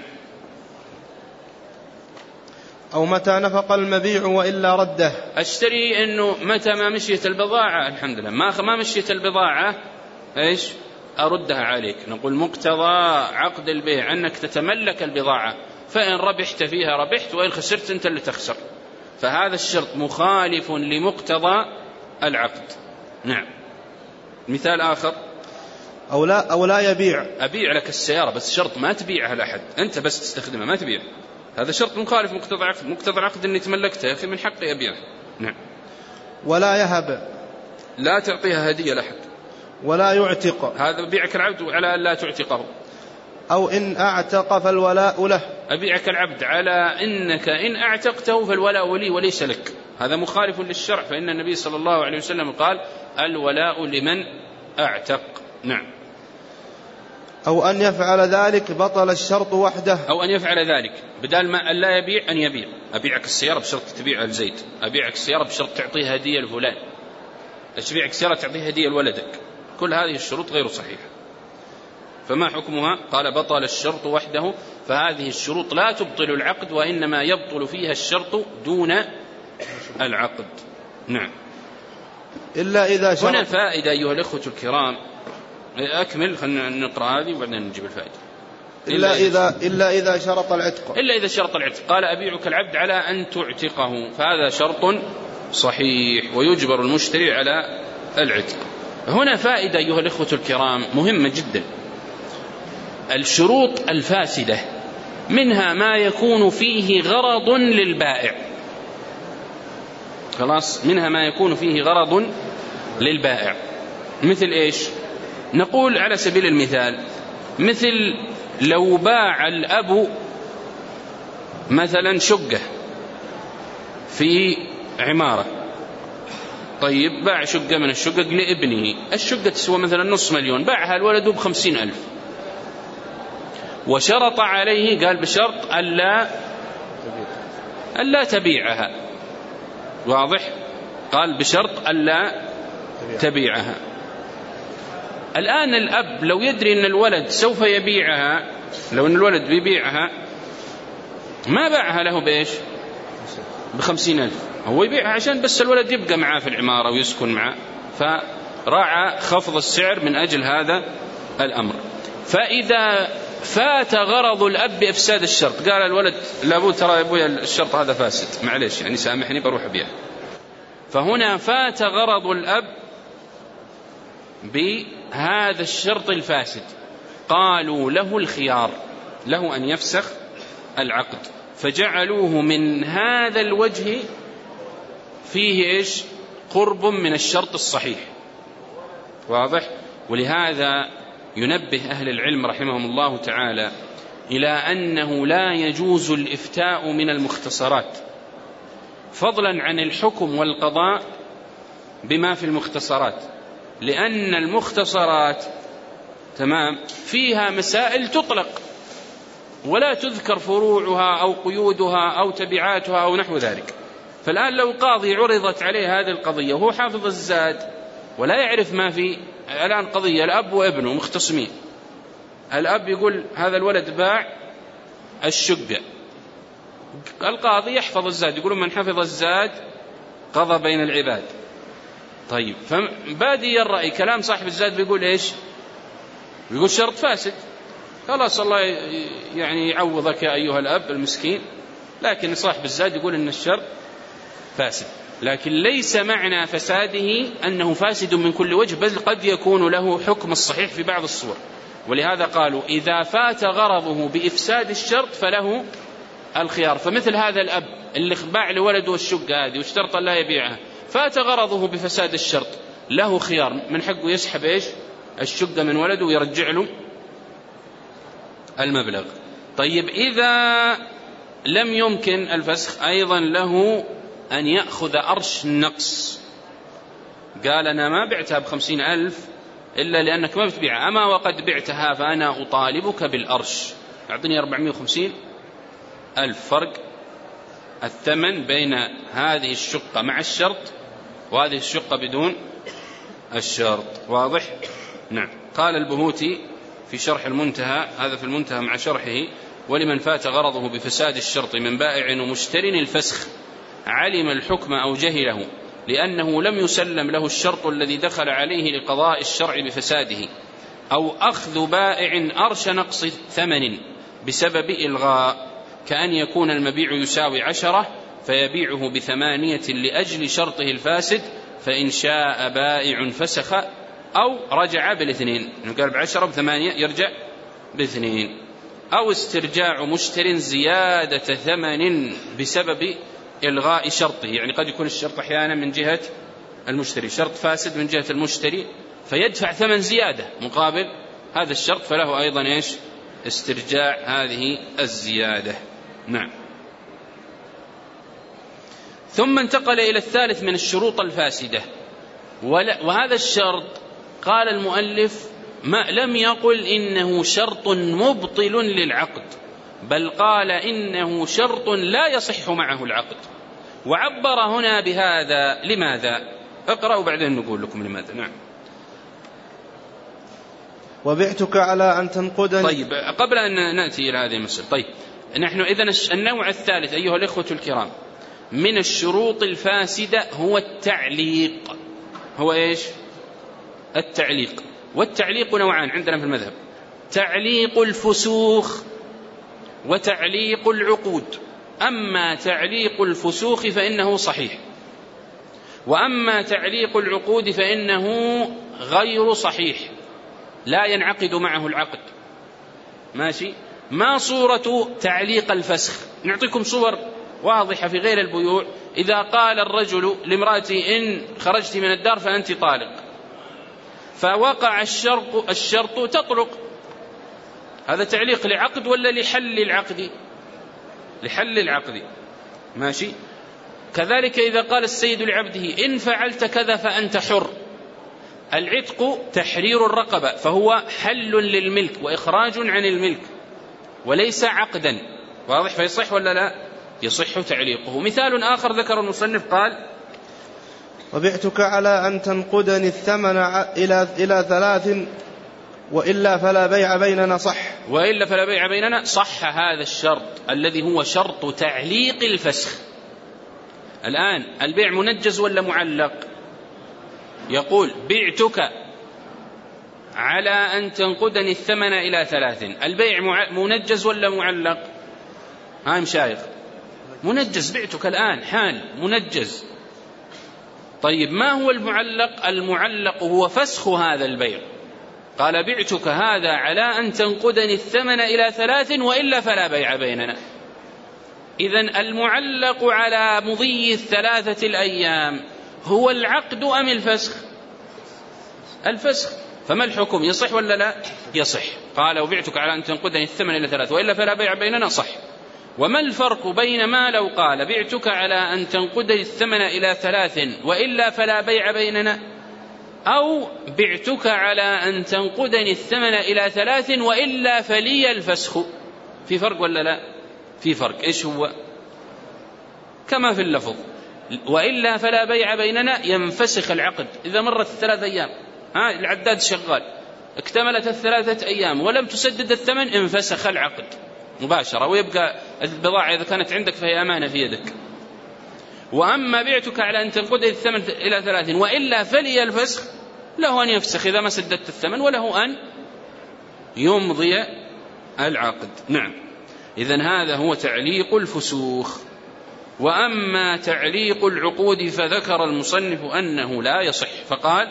Speaker 2: أو متى نفق المبيع وإلا رده.
Speaker 1: أشتري أنه متى ما مشيت البضاعة الحمد لله، ما ما مشيت البضاعة إيش أردها عليك. نقول مقتضى عقد البيع أنك تتملك البضاعة، فإن ربحت فيها ربحت وإن خسرت أنت اللي تخسر. فهذا الشرط مخالف لمقتضى العقد. نعم. مثال آخر،
Speaker 2: أو لا, أو لا يبيع.
Speaker 1: أبيع لك السيارة بس شرط ما تبيعها لأحد، أنت بس تستخدمها ما تبيع. هذا شرط مخالف مقتضى العقد. مقتضى العقد أني تملكتها يا أخي من حقي أبيعها. نعم.
Speaker 2: ولا يهب.
Speaker 1: لا تعطيها هدية لأحد.
Speaker 2: ولا يعتق.
Speaker 1: هذا بيعك العبد على أن لا تعتقه.
Speaker 2: أو إن أعتق فالولاء له.
Speaker 1: أبيعك العبد على إنك إن أعتقته فالولاء لي وليس لك. هذا مخالف للشرع، فإن النبي صلى الله عليه وسلم قال الولاء لمن أعتق. نعم.
Speaker 2: أو أن يفعل ذلك بطل الشرط وحده.
Speaker 1: أو أن يفعل ذلك بدل ما أن لا يبيع أن يبيع. أبيعك السيارة بشرط تبيعها لزيد، أبيعك السيارة بشرط تعطيها هدية لفلان، أبيعك السيارة تعطيها هدية لولدك. كل هذه الشروط غير صحيحة. فما حكمها؟ قال بطل الشرط وحده. فهذه الشروط لا تبطل العقد، وإنما يبطل فيها الشرط دون العقد. نعم.
Speaker 2: إلا إذا شرط.
Speaker 1: هنا فائدة أيها الأخوة الكرام، أكمل خلنا نقرأ هذه وبعدين نجيب الفائدة.
Speaker 2: إلا إذا, إلا إذا شرط العتق.
Speaker 1: إلا إذا شرط العتق. قال أبيعك العبد على أن تعتقه، فهذا شرط صحيح ويجبر المشتري على العتق. هنا فائدة أيها الأخوة الكرام مهمة جدا. الشروط الفاسدة منها ما يكون فيه غرض للبائع. خلاص، منها ما يكون فيه غرض للبائع. مثل إيش؟ نقول على سبيل المثال، مثل لو باع الأب مثلا شقة في عمارة، طيب باع شقة من الشقق لابنه، الشقة تسوى مثلا نص مليون، باعها الولد بخمسين ألف، وشرط عليه قال بشرط ألا ألا تبيعها. واضح؟ قال بشرط ألا تبيعها. الآن الأب لو يدري أن الولد سوف يبيعها، لو أن الولد بيبيعها ما باعها له بإيش؟ بخمسين ألف، هو يبيعها عشان بس الولد يبقى معاه في العمارة ويسكن معاه، فراعى خفض السعر من أجل هذا الأمر. فإذا فات غرض الأب بإفساد الشرط، قال الولد لابد ترى يا أبويا الشرط هذا فاسد، معليش يعني سامحني بروح أبيعه، فهنا فات غرض الأب بهذا الشرط الفاسد، قالوا له الخيار، له أن يفسخ العقد، فجعلوه من هذا الوجه فيه إيش؟ قرب من الشرط الصحيح. واضح؟ ولهذا ينبه أهل العلم رحمهم الله تعالى إلى أنه لا يجوز الإفتاء من المختصرات، فضلا عن الحكم والقضاء بما في المختصرات، لأن المختصرات تمام فيها مسائل تطلق ولا تذكر فروعها أو قيودها أو تبعاتها أو نحو ذلك. فالآن لو قاضي عرضت عليه هذه القضية وهو حافظ الزاد ولا يعرف ما في، الآن قضية الأب وابنه مختصمين، الأب يقول هذا الولد باع الشقة، القاضي يحفظ الزاد، يقولون من حفظ الزاد قضى بين العباد. طيب، فبادي الرأي كلام صاحب الزاد بيقول إيش؟ بيقول شرط فاسد، خلاص الله يعني يعوضك يا أيها الأب المسكين، لكن صاحب الزاد يقول إن الشرط فاسد، لكن ليس معنى فساده أنه فاسد من كل وجه، بل قد يكون له حكم الصحيح في بعض الصور. ولهذا قالوا إذا فات غرضه بإفساد الشرط فله الخيار. فمثل هذا الأب اللي باع لولده الشقة هذه واشترط لا يبيعها، فات غرضه بفساد الشرط، له خيار، من حقه يسحب إيش؟ الشقة من ولده ويرجع له المبلغ. طيب، إذا لم يمكن الفسخ أيضا له أن يأخذ أرش النقص، قال أنا ما بعتها بخمسين ألف إلا لأنك ما بتبيعها، أما وقد بعتها فأنا أطالبك بالأرش، أعطني أربعمائة وخمسين ألف. فرق الثمن بين هذه الشقة مع الشرط وهذه الشقة بدون الشرط. واضح؟ نعم. قال البهوتي في شرح المنتهى، هذا في المنتهى مع شرحه: ولمن فات غرضه بفساد الشرط من بائع ومشتر الفسخ علم الحكم أو جهله، لأنه لم يسلم له الشرط الذي دخل عليه لقضاء الشرع بفساده، أو أخذ بائع أرش نقص ثمن بسبب إلغاء، كأن يكون المبيع يساوي عشرة فيبيعه بثمانية لأجل شرطه الفاسد، فإن شاء بائع فسخ أو رجع بالاثنين، قال بعشرة بثمانية يرجع باثنين. أو استرجاع مشتر زيادة ثمن بسبب إلغاء شرطه، يعني قد يكون الشرط أحيانا من جهة المشتري، شرط فاسد من جهة المشتري فيدفع ثمن زيادة مقابل هذا الشرط، فله أيضا إيش؟ استرجاع هذه الزيادة. نعم. ثم انتقل إلى الثالث من الشروط الفاسدة، وهذا الشرط قال المؤلف ما لم يقل إنه شرط مبطل للعقد، بل قال إنه شرط لا يصح معه العقد، وعبر هنا بهذا. لماذا؟ اقرأوا وبعدين نقول لكم لماذا. نعم.
Speaker 2: وبعتك على أن تنقدني.
Speaker 1: طيب، قبل أن نأتي إلى هذه المسألة، طيب نحن إذن النوع الثالث أيها الإخوة الكرام من الشروط الفاسدة هو التعليق. هو إيش؟ التعليق. والتعليق نوعان عندنا في المذهب: تعليق الفسوخ وتعليق العقود. أما تعليق الفسوخ فإنه صحيح، وأما تعليق العقود فإنه غير صحيح، لا ينعقد معه العقد. ماشي؟ ما صورة تعليق الفسخ؟ نعطيكم صور واضحة في غير البيوع. إذا قال الرجل لامرأتي إن خرجت من الدار فأنت طالق، فوقع الشرط, الشرط تطلق، هذا تعليق لعقد ولا لحل العقد؟ لحل العقد. ماشي؟ كذلك إذا قال السيد لعبده إن فعلت كذا فأنت حر، العتق تحرير الرقبة، فهو حل للملك وإخراج عن الملك وليس عقدا. واضح؟ فيصح ولا لا؟ يصح تعليقه. مثال آخر ذكر المصنف قال:
Speaker 2: وبعتك على أن تنقدني الثمن إلى إلى ثلاث وإلا فلا بيع بيننا. صح.
Speaker 1: وإلا فلا بيع بيننا. صح هذا الشرط الذي هو شرط تعليق الفسخ. الآن البيع منجز ولا معلق؟ يقول بعتك على أن تنقدني الثمن إلى ثلاث، البيع منجز ولا معلق؟ ها مشايخ؟ منجز. بعتك الآن حال منجز. طيب ما هو المعلق؟ المعلق هو فسخ هذا البيع. قال بعتك هذا على أن تنقدني الثمن إلى ثلاث وإلا فلا بيع بيننا. إذن المعلق على مضي الثلاثة الأيام هو العقد أم الفسخ؟ الفسخ. فما الحكم؟ يصح ولا لا؟ يصح. قال وبعتك على أن تنقدني الثمن إلى ثلاث وإلا فلا بيع بيننا. صح. وما الفرق بين ما لو قال بعتك على أن تنقدني الثمن إلى ثلاث وإلا فلا بيع بيننا، أو بعتك على أن تنقدني الثمن إلى ثلاث وإلا فلي الفسخ؟ في فرق ولا لا؟ في فرق. إيش هو؟ كما في اللفظ وإلا فلا بيع بيننا ينفسخ العقد إذا مرت الثلاث أيام. ها العداد شغال، اكتملت الثلاثة أيام ولم تسدد الثمن، انفسخ العقد مباشرة، ويبقى البضاعة إذا كانت عندك فهي أمانة في يدك. وأما بعتك على أن تنقد الثمن إلى ثلاث وإلا فلي الفسخ، له أن يفسخ إذا ما سددت الثمن، وله أن يمضي العقد. نعم. إذن هذا هو تعليق الفسوخ. وأما تعليق العقود فذكر المصنف أنه لا يصح، فقال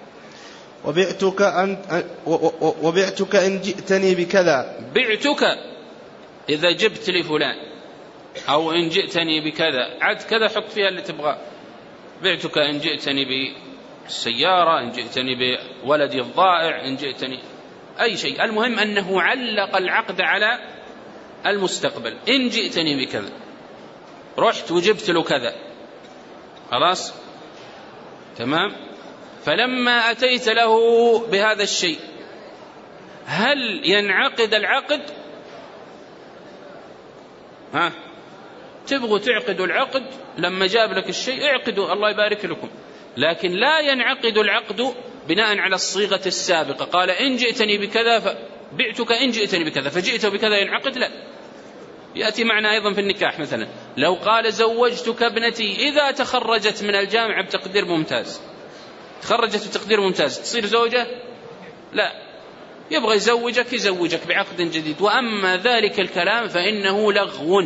Speaker 2: وبعتك أن وبعتك إن جئتني بكذا.
Speaker 1: بعتك إذا جبت لفلان، أو إن جئتني بكذا، عد كذا حط فيها اللي تبغى. بعتك إن جئتني بالسيارة، إن جئتني بولدي الضائع، إن جئتني أي شيء، المهم أنه علق العقد على المستقبل. إن جئتني بكذا، رحت وجبت له كذا، خلاص تمام. فلما أتيت له بهذا الشيء هل ينعقد العقد ها تبغوا تعقدوا العقد لما جاب لك الشيء اعقدوا الله يبارك لكم، لكن لا ينعقد العقد بناء على الصيغة السابقة. قال إن جئتني بكذا فبعتك، إن جئتني بكذا فجئت بكذا ينعقد، لا. يأتي معنا أيضا في النكاح مثلا لو قال زوجتك ابنتي إذا تخرجت من الجامعة بتقدير ممتاز، تخرجت بتقدير ممتاز تصير زوجة؟ لا، يبغى يزوجك يزوجك بعقد جديد. وأما ذلك الكلام فإنه لغو،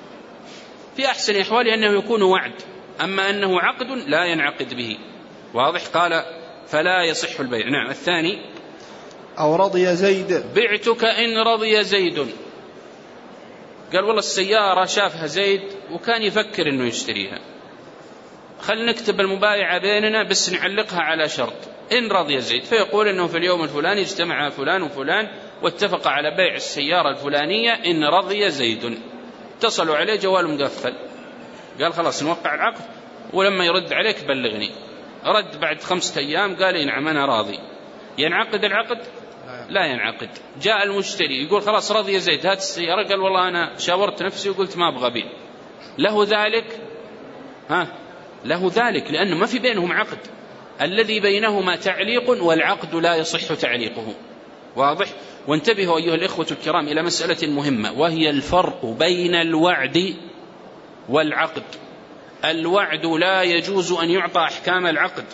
Speaker 1: في أحسن أحواله أنه يكون وعد، أما أنه عقد لا ينعقد به. واضح؟ قال فلا يصح البيع. نعم. الثاني
Speaker 2: أو رضي زيد،
Speaker 1: بعتك إن رضي زيد. قال والله السيارة شافها زيد وكان يفكر أنه يشتريها، خل نكتب المبايعة بيننا بس نعلقها على شرط إن رضي زيد، فيقول أنه في اليوم الفلاني اجتمع فلان وفلان واتفق على بيع السيارة الفلانية إن رضي زيد. اتصلوا عليه جوال مقفل، قال خلاص نوقع العقد ولما يرد عليك بلغني. رد بعد خمسة أيام قال نعم أنا راضي. ينعقد العقد؟ لا ينعقد. جاء المشتري يقول خلاص رضي زيد هات السيارة، قال والله أنا شاورت نفسي وقلت ما أبغى بيع، له ذلك؟ ها له ذلك، لأنه ما في بينهم عقد، الذي بينهما تعليق والعقد لا يصح تعليقه. واضح؟ وانتبهوا أيها الإخوة الكرام إلى مسألة مهمة، وهي الفرق بين الوعد والعقد. الوعد لا يجوز أن يعطى أحكام العقد،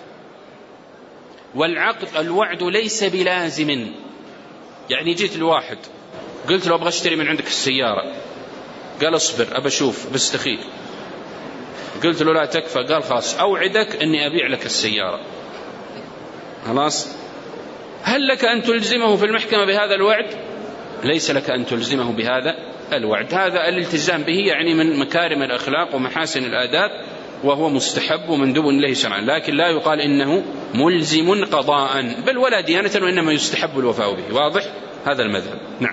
Speaker 1: والعقد الوعد ليس بلازم. يعني جيت الواحد قلت له أبغى أشتري من عندك السيارة، قال أصبر أبى أشوف بستخيل. قلت له لا تكفى، قال خلاص أوعدك أني أبيع لك السيارة. خلاص، هل لك أن تلزمه في المحكمة بهذا الوعد؟ ليس لك أن تلزمه بهذا الوعد. هذا الالتزام به يعني من مكارم الأخلاق ومحاسن الآداب، وهو مستحب ومندوب إليه شرعا، لكن لا يقال إنه ملزم قضاء بل ولا ديانة، وإنما يستحب الوفاء به. واضح؟ هذا المذهب. نعم.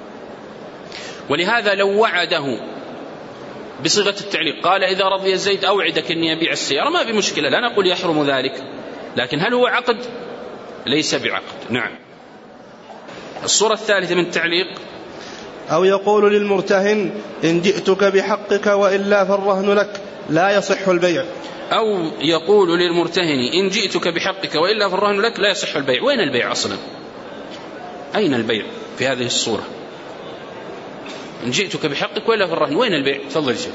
Speaker 1: ولهذا لو وعده بصيغة التعليق قال إذا رضي زيد أوعدك أني أبيع السيارة، ما في مشكلة، لا نقول يحرم ذلك، لكن هل هو عقد؟ ليس بعقد. نعم. الصورة الثالثة من التعليق
Speaker 2: أو يقول للمرتهن إن جئتك بحقك وإلا فالرهن لك، لا يصح البيع.
Speaker 1: أو يقول للمرتهن إن جئتك بحقك وإلا فالرهن لك، لا يصح البيع. وين البيع أصلا؟ أين البيع في هذه الصورة؟ إن جئتك بحقك وإلا فالرهن، وين البيع؟ تفضل شيخ.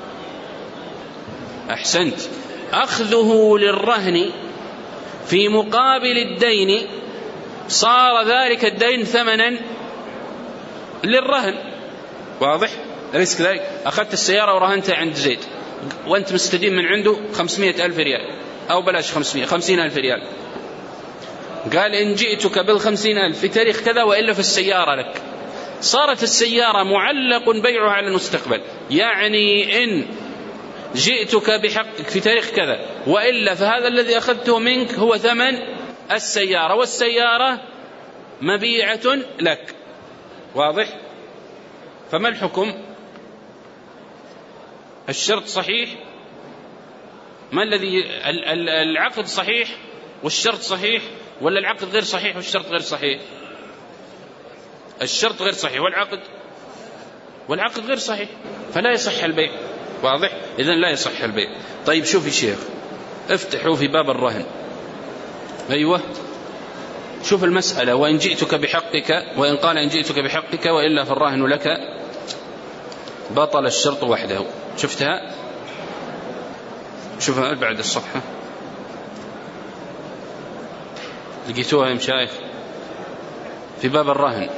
Speaker 1: أحسنت. أخذه للرهن في مقابل الدين صار ذلك الدين ثمنا للرهن. واضح؟ أليس كذلك؟ أخذت السيارة ورهنتها عند زيد وأنت مستدين من عنده خمسمائة ألف ريال، أو بلاش خمسمائة، خمسين ألف ريال. قال إن جئتك بالخمسين ألف في تاريخ كذا وإلا في السيارة لك. صارت السيارة معلق بيعها على المستقبل، يعني إن جئتك بحقك في تاريخ كذا وإلا فهذا الذي أخذته منك هو ثمن السيارة، والسيارة مبيعة لك. واضح؟ فما الحكم؟ الشرط صحيح؟ ما الذي العقد صحيح والشرط صحيح، ولا العقد غير صحيح والشرط غير صحيح؟ الشرط غير صحيح والعقد والعقد غير صحيح، فلا يصح البيع. واضح؟ إذن لا يصح البيع. طيب شوف يا شيخ، افتحوا في باب الرهن. أيوة، شوف المسألة. وإن جئتك بحقك، وإن قال إن جئتك بحقك وإلا فالرهن لك، بطل الشرط وحده. شفتها؟ شوفها بعد الصفحة، لقيتوها يا مشايخ في باب الرهن.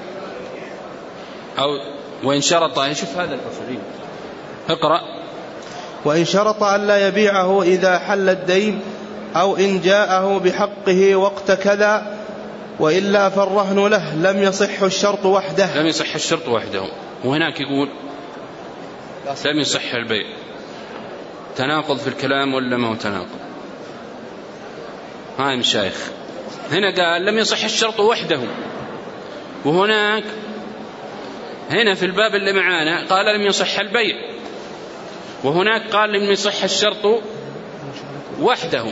Speaker 1: أو وإن شرط، شوف هذا الفصل، اقرأ.
Speaker 2: وإن شرط أن لا يبيعه إذا حل الدين أو إن جاءه بحقه وقت كذا وإلا فالرهن له، لم يصح الشرط وحده.
Speaker 1: لم يصح الشرط وحده. وهناك يقول لم يصح البيع. تناقض في الكلام ولا ما هو تناقض؟ هاي مشايخ، هنا قال لم يصح الشرط وحده، وهناك هنا في الباب اللي معانا قال لم يصح البيع، وهناك قال لم يصح الشرط وحده.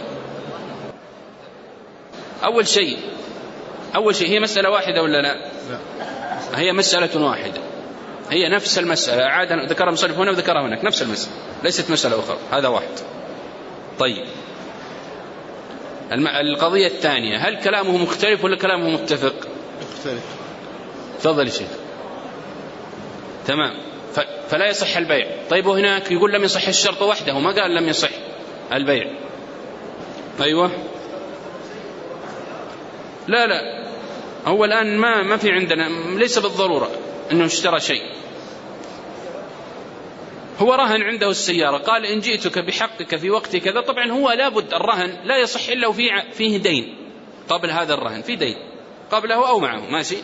Speaker 1: أول شيء أول شيء هي مسألة واحدة ولا لا؟ هي مسألة واحدة. هي نفس المسألة، عاد ذكرها المصنف هنا وذكرها هناك، نفس المسألة، ليست مسألة أخرى. هذا واحد. طيب القضية الثانية، هل كلامه مختلف ولا كلامه متفق؟
Speaker 2: مختلف.
Speaker 1: تفضل شيخ. تمام. فلا يصح البيع. طيب وهناك يقول لم يصح الشرط وحده، ما قال لم يصح البيع. أيوة. لا لا، هو الآن ما ما في عندنا، ليس بالضرورة أنه اشترى شيء، هو رهن عنده السيارة، قال إن جئتك بحقك في وقت كذا. طبعا هو لابد الرهن لا يصح إلا وفيه فيه دين قبل هذا الرهن، في دين قبله أو معه، ماشي،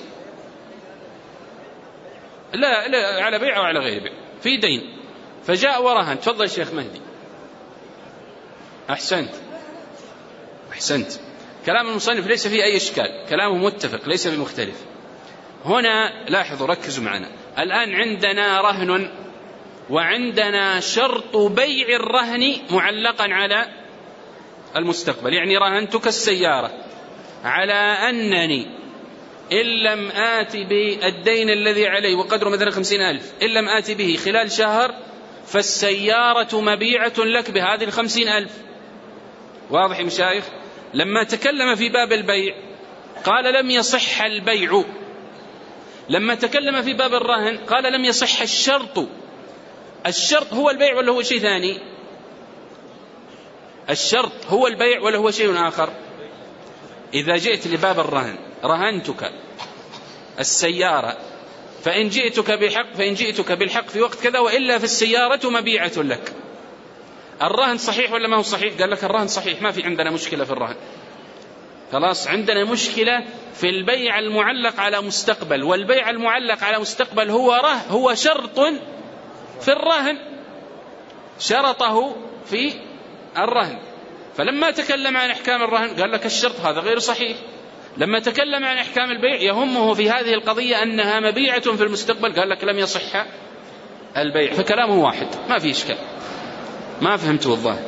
Speaker 1: لا لا على بيع أو على غير بيع، في دين، فجاء ورهن. تفضل شيخ مهدي. أحسنت أحسنت. كلام المصنف ليس فيه أي إشكال، كلامه متفق ليس بمختلف. هنا لاحظوا، ركزوا معنا، الآن عندنا رهن وعندنا شرط بيع الرهن معلقا على المستقبل. يعني رهنتك السيارة على أنني إن لم آتي بالدين الذي علي وقدره مثلا خمسين ألف، إن لم آتي به خلال شهر فالسيارة مبيعة لك بهذه الخمسين ألف. واضح يا مشايخ؟ لما تكلم في باب البيع قال لم يصح البيع، لما تكلم في باب الرهن قال لم يصح الشرط. الشرط هو البيع ولا هو شيء ثاني؟ الشرط هو البيع ولا هو شيء آخر؟ إذا جئت لباب الرهن، رهنتك السيارة فإن جئتك بحق فإن جئتك بالحق في وقت كذا وإلا فالسيارة مبيعة لك. الرهن صحيح ولا ما هو صحيح؟ قال لك الرهن صحيح، ما في عندنا مشكلة في الرهن. خلاص، عندنا مشكلة في البيع المعلق على مستقبل، والبيع المعلق على مستقبل هو ره هو شرط في الرهن، شرطه في الرهن. فلما تكلم عن أحكام الرهن قال لك الشرط هذا غير صحيح. لما تكلم عن أحكام البيع يهمه في هذه القضية أنها مبيعة في المستقبل، قال لك لم يصح البيع. فكلامه واحد، ما في إشكال. ما فهمتوا الظاهر،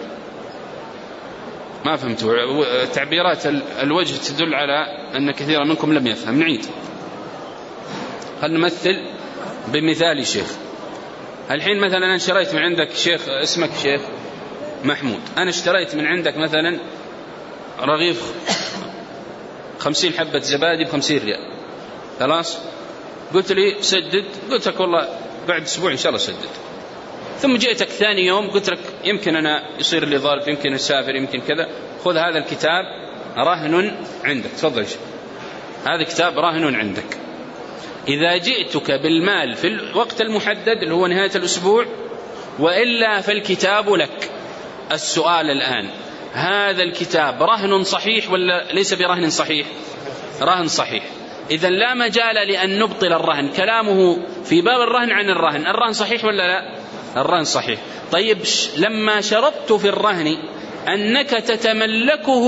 Speaker 1: ما فهمتوا تعبيرات الوجه تدل على أن كثيرا منكم لم يفهم. نعيد، خلنا نمثل بمثال شيخ. الحين مثلا أنا اشتريت من عندك شيخ، اسمك شيخ محمود، أنا اشتريت من عندك مثلا رغيف خمسين حبة زبادي بخمسين ريال، خلاص، قلت لي سدد، قلت لك والله بعد أسبوع إن شاء الله سدد. ثم جئتك ثاني يوم قلت لك يمكن أنا يصير لي ظرف، يمكن أسافر، يمكن كذا، خذ هذا الكتاب رهن عندك، تفضل شيء، هذا كتاب رهن عندك. إذا جئتك بالمال في الوقت المحدد اللي هو نهاية الأسبوع وإلا فالكتاب لك. السؤال الآن، هذا الكتاب رهن صحيح ولا ليس برهن صحيح؟ رهن صحيح. إذن لا مجال لأن نبطل الرهن. كلامه في باب الرهن عن الرهن، الرهن صحيح ولا لا؟ الرهن صحيح. طيب لما شرطت في الرهن أنك تتملكه،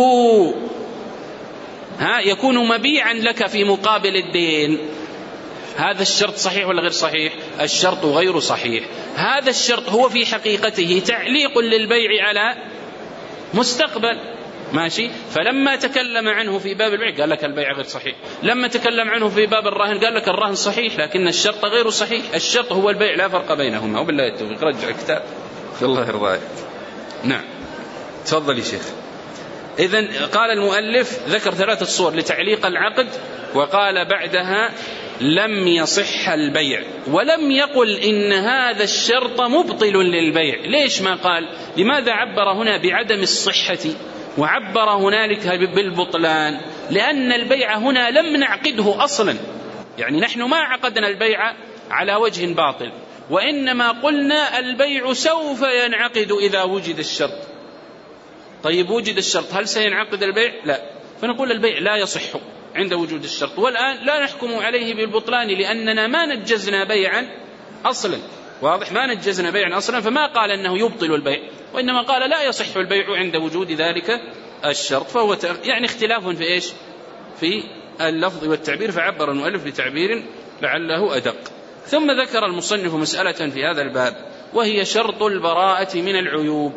Speaker 1: ها يكون مبيعا لك في مقابل الدين، هذا الشرط صحيح ولا غير صحيح؟ الشرط غير صحيح. هذا الشرط هو في حقيقته تعليق للبيع على مستقبل، ماشي. فلما تكلم عنه في باب البيع قال لك البيع غير صحيح، لما تكلم عنه في باب الرهن قال لك الرهن صحيح لكن الشرط غير صحيح. الشرط هو البيع، لا فرق بينهما. وبالله التوفيق. رجع الكتاب في الله يرضى. نعم، تفضل يا شيخ. إذن قال المؤلف ذكر ثلاثة صور لتعليق العقد، وقال بعدها لم يصح البيع، ولم يقل إن هذا الشرط مبطل للبيع. ليش ما قال؟ لماذا عبر هنا بعدم الصحة وعبر هنالك بالبطلان؟ لأن البيع هنا لم نعقده أصلا، يعني نحن ما عقدنا البيع على وجه باطل، وإنما قلنا البيع سوف ينعقد إذا وجد الشرط. طيب وجد الشرط، هل سينعقد البيع؟ لا، فنقول البيع لا يصح عند وجود الشرط. والآن لا نحكم عليه بالبطلان لأننا ما نجزنا بيعا أصلا، واضح، ما نجزنا بيعا أصلا، فما قال أنه يبطل البيع، وإنما قال لا يصح البيع عند وجود ذلك الشرط. فهو يعني اختلاف في إيش؟ في اللفظ والتعبير، فعبر المؤلف بتعبير لعله أدق. ثم ذكر المصنف مسألة في هذا الباب، وهي شرط البراءة من العيوب.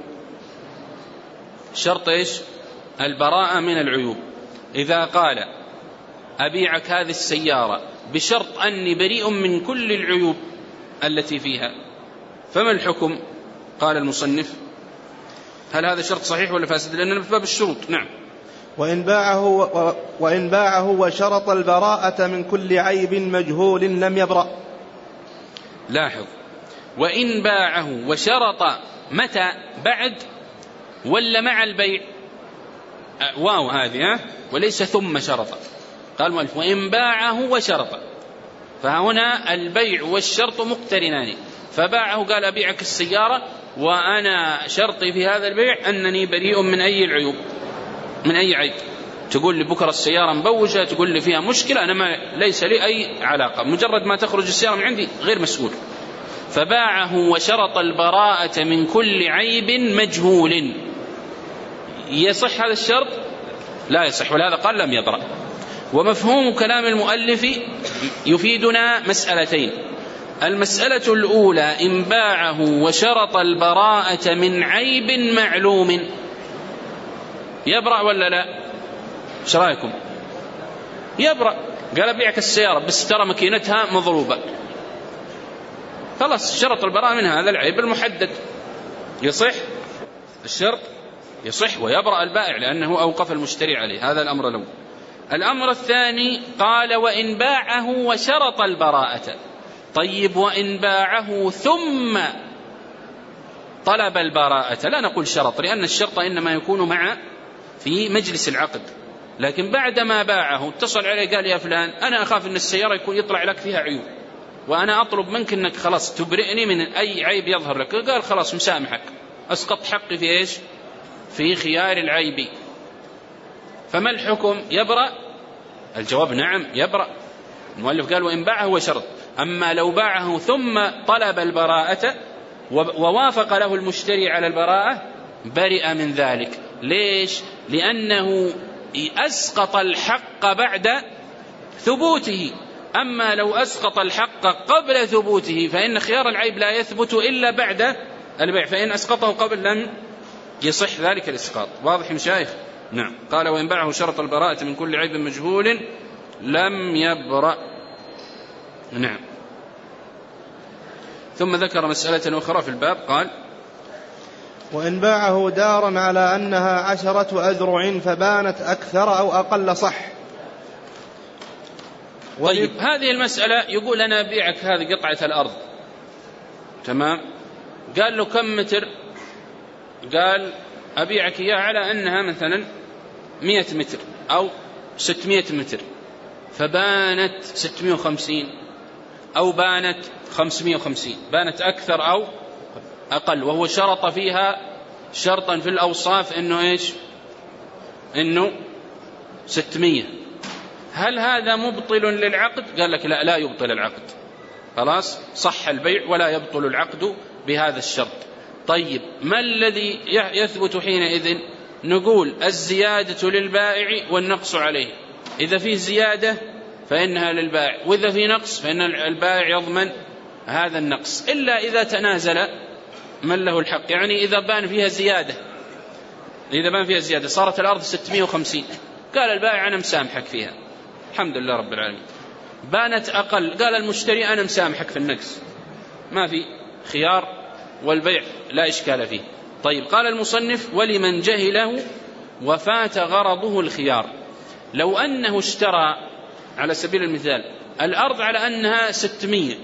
Speaker 1: شرط إيش؟ البراءة من العيوب. إذا قال أبيعك هذه السيارة بشرط أني بريء من كل العيوب، التي فيها. فما الحكم؟ قال المصنف: هل هذا شرط صحيح ولا فاسد؟ لأننا في باب الشروط. نعم.
Speaker 2: وإن باعه, وإن باعه وشرط البراءة من كل عيب مجهول لم يبرأ.
Speaker 1: لاحظ: وإن باعه وشرط، متى؟ بعد ولا مع البيع؟ واو هذه ها، وليس ثم شرط. قال المؤلف: وإن باعه وشرط، فهنا البيع والشرط مقترنان. فباعه قال: أبيعك السيارة وأنا شرطي في هذا البيع أنني بريء من أي العيوب، من أي عيب. تقول لي بكرة السيارة مبوجة، تقول لي فيها مشكلة، أنا ما ليس لي أي علاقة، مجرد ما تخرج السيارة من عندي غير مسؤول. فباعه وشرط البراءة من كل عيب مجهول، يصح هذا الشرط؟ لا يصح، ولهذا قال لم يبرأ. ومفهوم كلام المؤلف يفيدنا مسألتين. المسألة الأولى: إن باعه وشرط البراءة من عيب معلوم، يبرأ ولا لا؟ ايش رايكم؟ يبرأ. قال: أبيعك السيارة بس ترى ماكينتها مضروبة، خلاص شرط البراءة من هذا العيب المحدد، يصح الشرط، يصح ويبرأ البائع لأنه أوقف المشتري عليه. هذا الأمر الأول. الأمر الثاني: قال: وإن باعه وشرط البراءة. طيب، وإن باعه ثم طلب البراءة، لا نقول شرط، لأن الشرط إنما يكون مع في مجلس العقد. لكن بعدما باعه اتصل عليه قال: يا فلان، أنا أخاف أن السيارة يكون يطلع لك فيها عيوب، وأنا أطلب منك أنك خلاص تبرئني من أي عيب يظهر لك. قال: خلاص مسامحك، أسقط حقي في إيش؟ في خيار العيب. فما الحكم؟ يبرأ؟ الجواب: نعم يبرأ. المؤلف قال: وإن باعه وشرط. أما لو باعه ثم طلب البراءة ووافق له المشتري على البراءة، برئ من ذلك. ليش؟ لأنه أسقط الحق بعد ثبوته. أما لو أسقط الحق قبل ثبوته فإن خيار العيب لا يثبت إلا بعد البيع، فإن أسقطه قبل لم يصح ذلك الإسقاط. واضح مشايخ؟ نعم. قال: وإن باعه شرط البراءة من كل عيب مجهول لم يبرأ. نعم. ثم ذكر مسألة أخرى في الباب، قال:
Speaker 2: وإن باعه دارا على أنها عشرة أذرع فبانت أكثر أو أقل صح.
Speaker 1: طيب، هذه المسألة يقول: أنا أبيعك هذه قطعة الأرض، تمام؟ قال له: كم متر؟ قال: أبيعك إياها على أنها مثلا مئة متر أو ستمائة متر، فبانت ستمائة وخمسين أو بانت خمسمائة وخمسين، بانت أكثر أو أقل، وهو شرط فيها شرطا في الأوصاف إنه إيش؟ إنه ستمائة. هل هذا مبطل للعقد؟ قال لك: لا، لا يبطل العقد، خلاص صح البيع ولا يبطل العقد بهذا الشرط. طيب، ما الذي يثبت حينئذ؟ نقول: الزيادة للبائع والنقص عليه. إذا فيه زيادة فإنها للبائع، وإذا فيه نقص فإن البائع يضمن هذا النقص، إلا إذا تنازل من له الحق. يعني إذا بان فيها زيادة، إذا بان فيها زيادة صارت الأرض ستمائة وخمسين، قال البائع: أنا مسامحك فيها، الحمد لله رب العالمين. بانت أقل، قال المشتري: أنا مسامحك في النقص، ما في خيار، والبيع لا إشكال فيه. طيب، قال المصنف: ولمن جهله وفات غرضه الخيار. لو أنه اشترى على سبيل المثال الأرض على أنها ستمائة،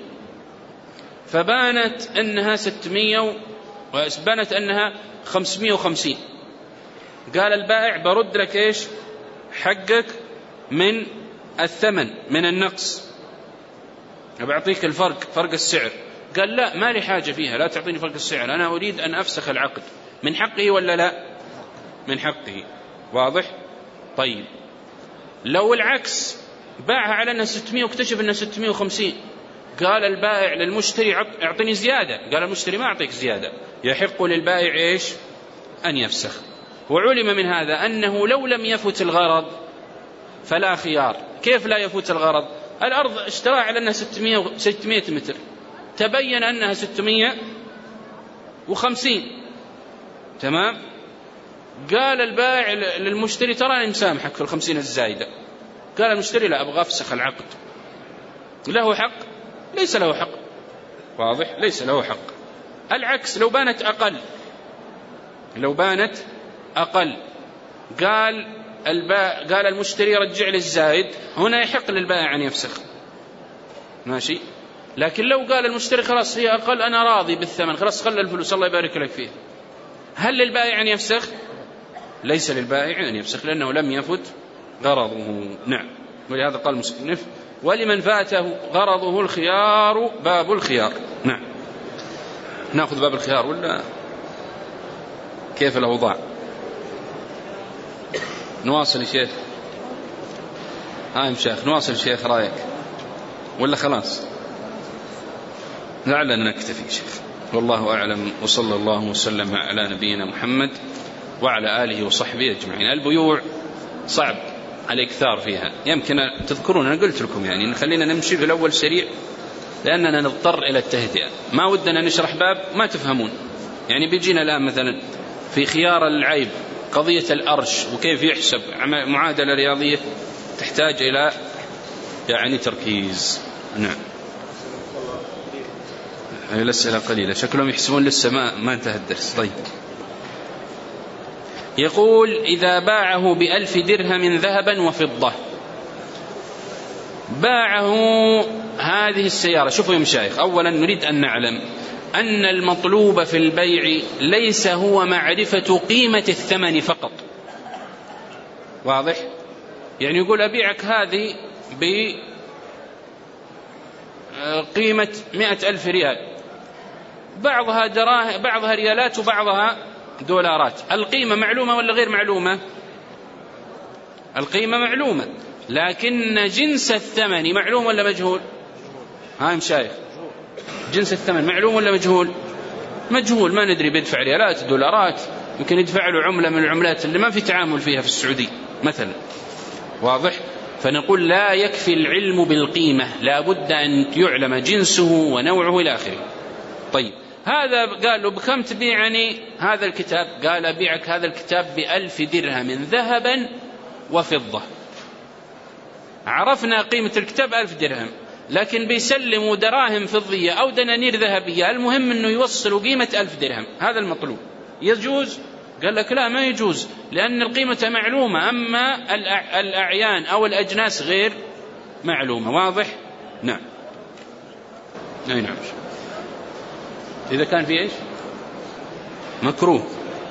Speaker 1: فبانت أنها ستمائة وبانت أنها خمسمائة وخمسين، قال البائع: برد لك إيش؟ حقك من الثمن، من النقص، أبعطيك الفرق، فرق السعر. قال: لا، ما لي حاجة فيها، لا تعطيني فرق السعر، أنا أريد أن أفسخ العقد. من حقه ولا لا؟ من حقه. واضح؟ طيب، لو العكس، باعها على أنها ستمائة واكتشف أنها ستمائة وخمسين، قال البائع للمشتري: أعطني زيادة، قال المشتري: ما أعطيك زيادة. يحق للبائع إيش؟ أن يفسخ. وعلم من هذا أنه لو لم يفت الغرض فلا خيار. كيف لا يفوت الغرض؟ الأرض اشتراها على أنها ستمائة متر، تبين أنها ستمائة وخمسين، تمام؟ قال البائع للمشتري: ترى أنا مسامحك في الخمسين الزايدة. قال المشتري: لا، أبغى أفسخ العقد. له حق؟ ليس له حق. واضح؟ ليس له حق. العكس لو بانت أقل، لو بانت أقل قال الباء قال المشتري رجع لي الزايد، هنا يحق للبائع أن يفسخ، ماشي. لكن لو قال المشتري خلاص هي أقل أنا راضي بالثمن، خلاص خلى الفلوس الله يبارك لك فيه، هل للبائع أن يفسخ؟ ليس للبائع أن يفسخ لأنه لم يفت غرضه. نعم. ولهذا قال المصنف ولمن فاته غرضه الخيار باب الخيار. نعم. نأخذ باب الخيار ولا كيف الأوضاع؟ نواصل يا شيخ. هاي شيخ نواصل شيخ رايك ولا خلاص؟ لعلنا نكتفي شيخ، والله أعلم. وصلى الله وسلم على نبينا محمد وعلى آله وصحبه أجمعين. البيوع صعب على إكثار فيها، يمكن تذكرون أنا قلت لكم يعني نخلينا نمشي في الأول سريع لأننا نضطر إلى التهدئة، ما ودنا نشرح باب ما تفهمون. يعني بيجينا الآن مثلا في خيار العيب قضية الأرش وكيف يحسب معادلة رياضية تحتاج إلى يعني تركيز. نعم. هي الأسئلة قليلة شكلهم يحسبون لسه ما ما انتهى الدرس. طيب يقول إذا باعه بألف درهم ذهبا وفضة، باعه هذه السيارة. شوفوا يا مشايخ، أولا نريد أن نعلم أن المطلوب في البيع ليس هو معرفة قيمة الثمن فقط، واضح؟ يعني يقول أبيعك هذه بقيمة مئة ألف ريال، بعضها دراهم بعضها ريالات وبعضها دولارات، القيمة معلومة ولا غير معلومة؟ القيمة معلومة، لكن جنس الثمن معلوم ولا مجهول؟ هاي مشايخ جنس الثمن معلوم ولا مجهول؟ مجهول، ما ندري بيدفع ريالات دولارات، يمكن يدفع له عملة من العملات اللي ما في تعامل فيها في السعودية مثلا، واضح؟ فنقول لا يكفي العلم بالقيمة، لا بد أن يعلم جنسه ونوعه إلى آخره. طيب هذا قال له بكم تبيعني هذا الكتاب؟ قال أبيعك هذا الكتاب بألف درهم ذهبا وفضة. عرفنا قيمة الكتاب ألف درهم، لكن بيسلموا دراهم فضية أو دنانير ذهبية، المهم أنه يوصلوا قيمة ألف درهم، هذا المطلوب. يجوز؟ قال لك لا ما يجوز، لأن القيمة معلومة، أما الأعيان أو الأجناس غير معلومة. واضح؟ نعم. أي نعم. إذا كان في إيش؟ مكروه.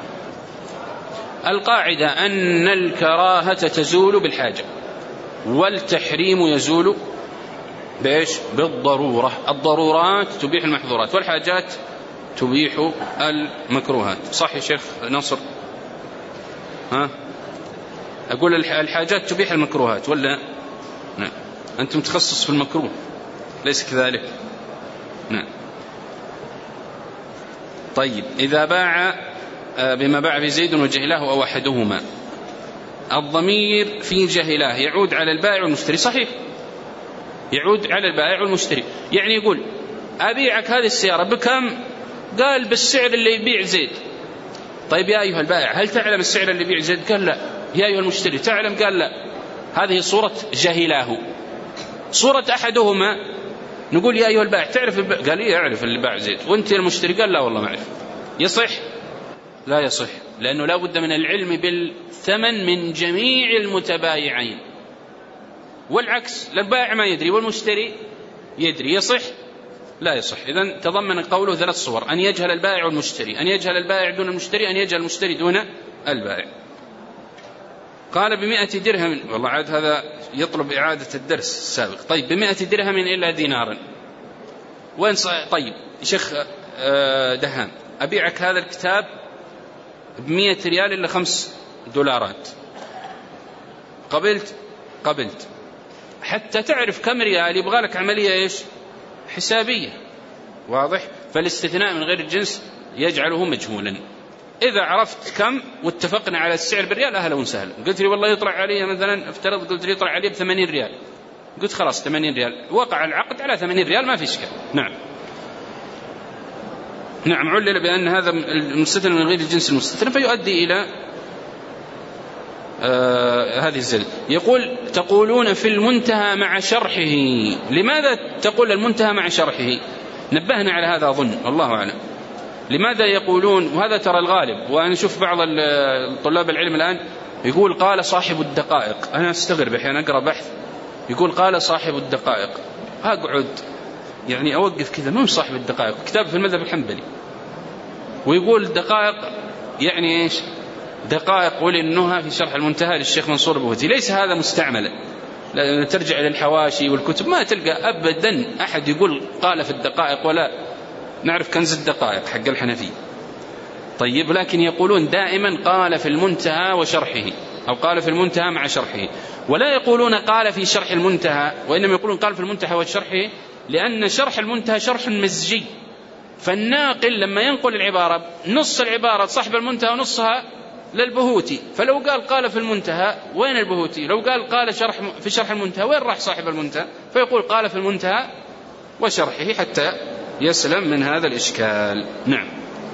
Speaker 1: القاعدة أن الكراهة تزول بالحاجة، والتحريم يزول بإيش؟ بالضرورة. الضرورات تبيح المحظورات، والحاجات تبيح المكروهات. صح يا شيخ نصر؟ ها؟ أقول الحاجات تبيح المكروهات ولا؟ نعم. أنت متخصص في المكروه ليس كذلك؟ نعم. طيب إذا باع بما باع بزيد وجهله أو أحدهما، الضمير في جهله يعود على البائع والمشتري. صحيح، يعود على البائع والمشتري. يعني يقول أبيعك هذه السيارة بكم؟ قال بالسعر اللي يبيع زيد. طيب يا أيها البائع هل تعلم السعر اللي يبيع زيد؟ قال لا. يا أيها المشتري تعلم؟ قال لا. هذه صورة جهله. صورة أحدهما نقول يا أيها البائع تعرف؟ قال لي أعرف اللي باع زيد. وانت المشتري؟ قال لا والله ما أعرف. يصح؟ لا يصح، لأنه لا بد من العلم بالثمن من جميع المتبايعين، والعكس البائع ما يدري والمشتري يدري. يصح؟ لا يصح. إذن تضمن قوله ثلاث صور: أن يجهل البائع والمشتري، أن يجهل البائع دون المشتري، أن يجهل المشتري دون البائع. قال بمئة درهم، والله عاد هذا يطلب إعادة الدرس السابق. طيب بمئة درهم إلا دينارا. وين طيب شيخ دهان أبيعك هذا الكتاب بمئة ريال إلا خمس دولارات، قبلت؟ قبلت. حتى تعرف كم ريال يبغى لك عملية إيش؟ حسابية. واضح؟ فالاستثناء من غير الجنس يجعله مجهولا. إذا عرفت كم واتفقنا على السعر بالريال أهلا وسهلا. قلت لي والله يطلع علي مثلا افترض قلت لي يطلع علي بثمانين ريال، قلت خلاص ثمانين ريال، وقع العقد على ثمانين ريال ما في إشكال. نعم نعم. علل بأن هذا المستثنى من غير الجنس المستثنى فيؤدي إلى آه هذه الزل. يقول تقولون في المنتهى مع شرحه. لماذا تقول المنتهى مع شرحه؟ نبهنا على هذا أظن، الله أعلم. لماذا يقولون، وهذا ترى الغالب، وأنا أشوف بعض طلاب العلم الآن يقول قال صاحب الدقائق. أنا أستغرب أحيانا أقرأ بحث يقول قال صاحب الدقائق، أقعد يعني أوقف كذا، ما هو صاحب الدقائق، كتاب في المذهب الحنبلي، ويقول دقائق يعني إيش؟ دقائق ولي النهى في شرح المنتهى للشيخ منصور البوهتي. ليس هذا مستعملا، لا ترجع إلى الحواشي والكتب ما تلقى أبدا أحد يقول قال في الدقائق، ولا نعرف كنز الدقائق حق الحنفي. طيب، لكن يقولون دائما قال في المنتهى وشرحه، أو قال في المنتهى مع شرحه، ولا يقولون قال في شرح المنتهى، وإنما يقولون قال في المنتهى وشرحه، لأن شرح المنتهى شرح مزجي، فالناقل لما ينقل العبارة نص العبارة صاحب المنتهى ونصها للبهوتي، فلو قال قال في المنتهى وين البهوتي؟ لو قال قال شرح في شرح المنتهى وين راح صاحب المنتهى؟ فيقول قال في المنتهى وشرحه حتى يسلم من هذا الإشكال. نعم.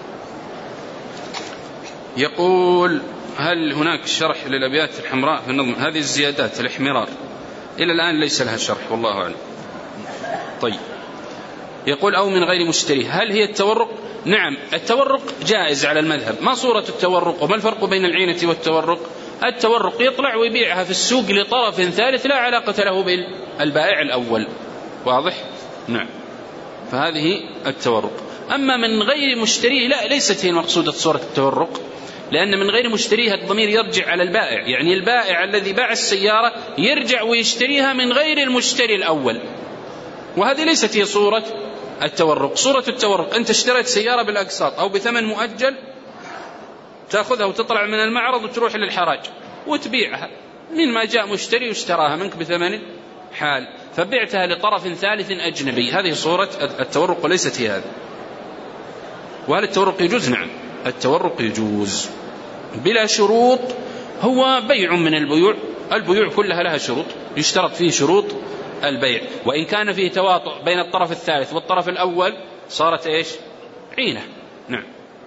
Speaker 1: يقول هل هناك شرح للأبيات الحمراء في النظم؟ هذه الزيادات الاحمرار إلى الآن ليس لها شرح والله أعلم. طيب، يقول أو من غير مشتري، هل هي التورق؟ نعم، التورق جائز على المذهب. ما صورة التورق وما الفرق بين العينة والتورق؟ التورق يطلع ويبيعها في السوق لطرف ثالث لا علاقة له بالبائع الأول، واضح؟ نعم، فهذه التورق. أما من غير مشتري لا، ليست هي مقصودة صورة التورق، لأن من غير مشتريها الضمير يرجع على البائع، يعني البائع الذي باع السيارة يرجع ويشتريها من غير المشتري الأول، وهذه ليست هي صورة التورق. صورة التورق أنت اشتريت سيارة بالأقساط أو بثمن مؤجل، تأخذها وتطلع من المعرض وتروح للحراج وتبيعها، من ما جاء مشتري واشتراها منك بثمن حال، فبعتها لطرف ثالث أجنبي، هذه صورة التورق وليست هي هذه. وهل التورق يجوز؟ نعم، التورق يجوز بلا شروط، هو بيع من البيوع، البيوع كلها لها شروط، يشترط فيه شروط البيع، وإن كان فيه تواطؤ بين الطرف الثالث والطرف الأول صارت إيش؟ عينة. نعم.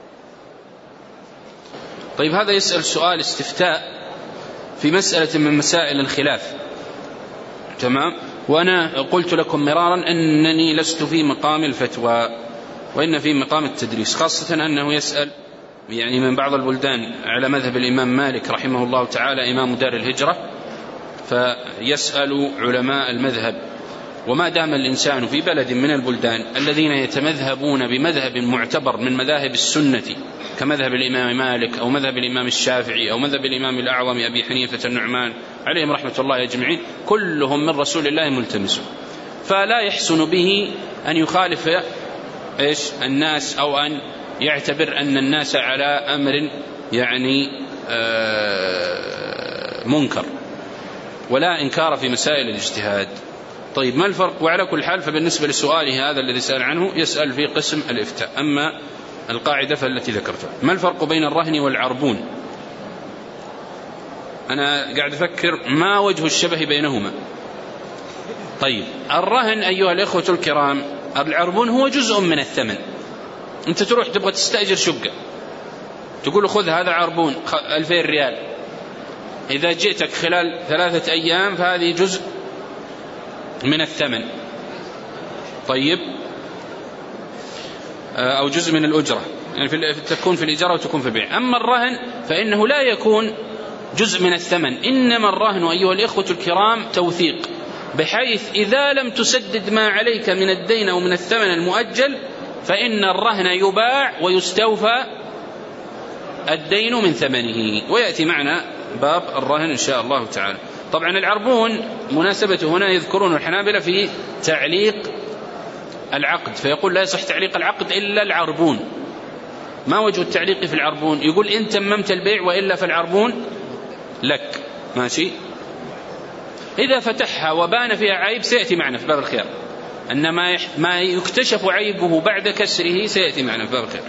Speaker 1: طيب، هذا يسأل سؤال استفتاء في مسألة من مسائل الخلاف، تمام، وأنا قلت لكم مرارا أنني لست في مقام الفتوى وإن في مقام التدريس، خاصة أنه يسأل يعني من بعض البلدان على مذهب الإمام مالك رحمه الله تعالى إمام دار الهجرة، فيسأل علماء المذهب. وما دام الإنسان في بلد من البلدان الذين يتمذهبون بمذهب معتبر من مذاهب السنة كمذهب الإمام مالك أو مذهب الإمام الشافعي أو مذهب الإمام الأعظم أبي حنيفة النعمان عليهم رحمة الله أجمعين، كلهم من رسول الله ملتمسون، فلا يحسن به أن يخالف إيش الناس، أو أن يعتبر أن الناس على أمر يعني آه منكر، ولا إنكار في مسائل الاجتهاد. طيب، ما الفرق؟ وعلى كل حال فبالنسبة لسؤاله هذا الذي سأل عنه يسأل في قسم الإفتاء، أما القاعدة فالتي ذكرتها. ما الفرق بين الرهن والعربون؟ أنا قاعد أفكر ما وجه الشبه بينهما. طيب، الرهن أيها الإخوة الكرام، العربون هو جزء من الثمن. أنت تروح تبغى تستأجر شقة، تقول خذ هذا عربون ألفين ريال، إذا جئتك خلال ثلاثة أيام فهذه جزء من الثمن، طيب، أو جزء من الأجرة، يعني في تكون في الإجارة وتكون في البيع. أما الرهن فإنه لا يكون جزء من الثمن، إنما الرهن أيها الإخوة الكرام توثيق، بحيث إذا لم تسدد ما عليك من الدين أو من الثمن المؤجل فإن الرهن يباع ويستوفى الدين من ثمنه، ويأتي معنا باب الرهن إن شاء الله تعالى. طبعا العربون مناسبته هنا يذكرون الحنابلة في تعليق العقد، فيقول لا يصح تعليق العقد إلا العربون. ما وجه التعليق في العربون؟ يقول إن تممت البيع وإلا فالعربون لك، ماشي. إذا فتحها وبان فيها عيب سيأتي معنا في باب الخيار، أن ما يكتشف عيبه بعد كسره سيأتي معنا في باب الخيار.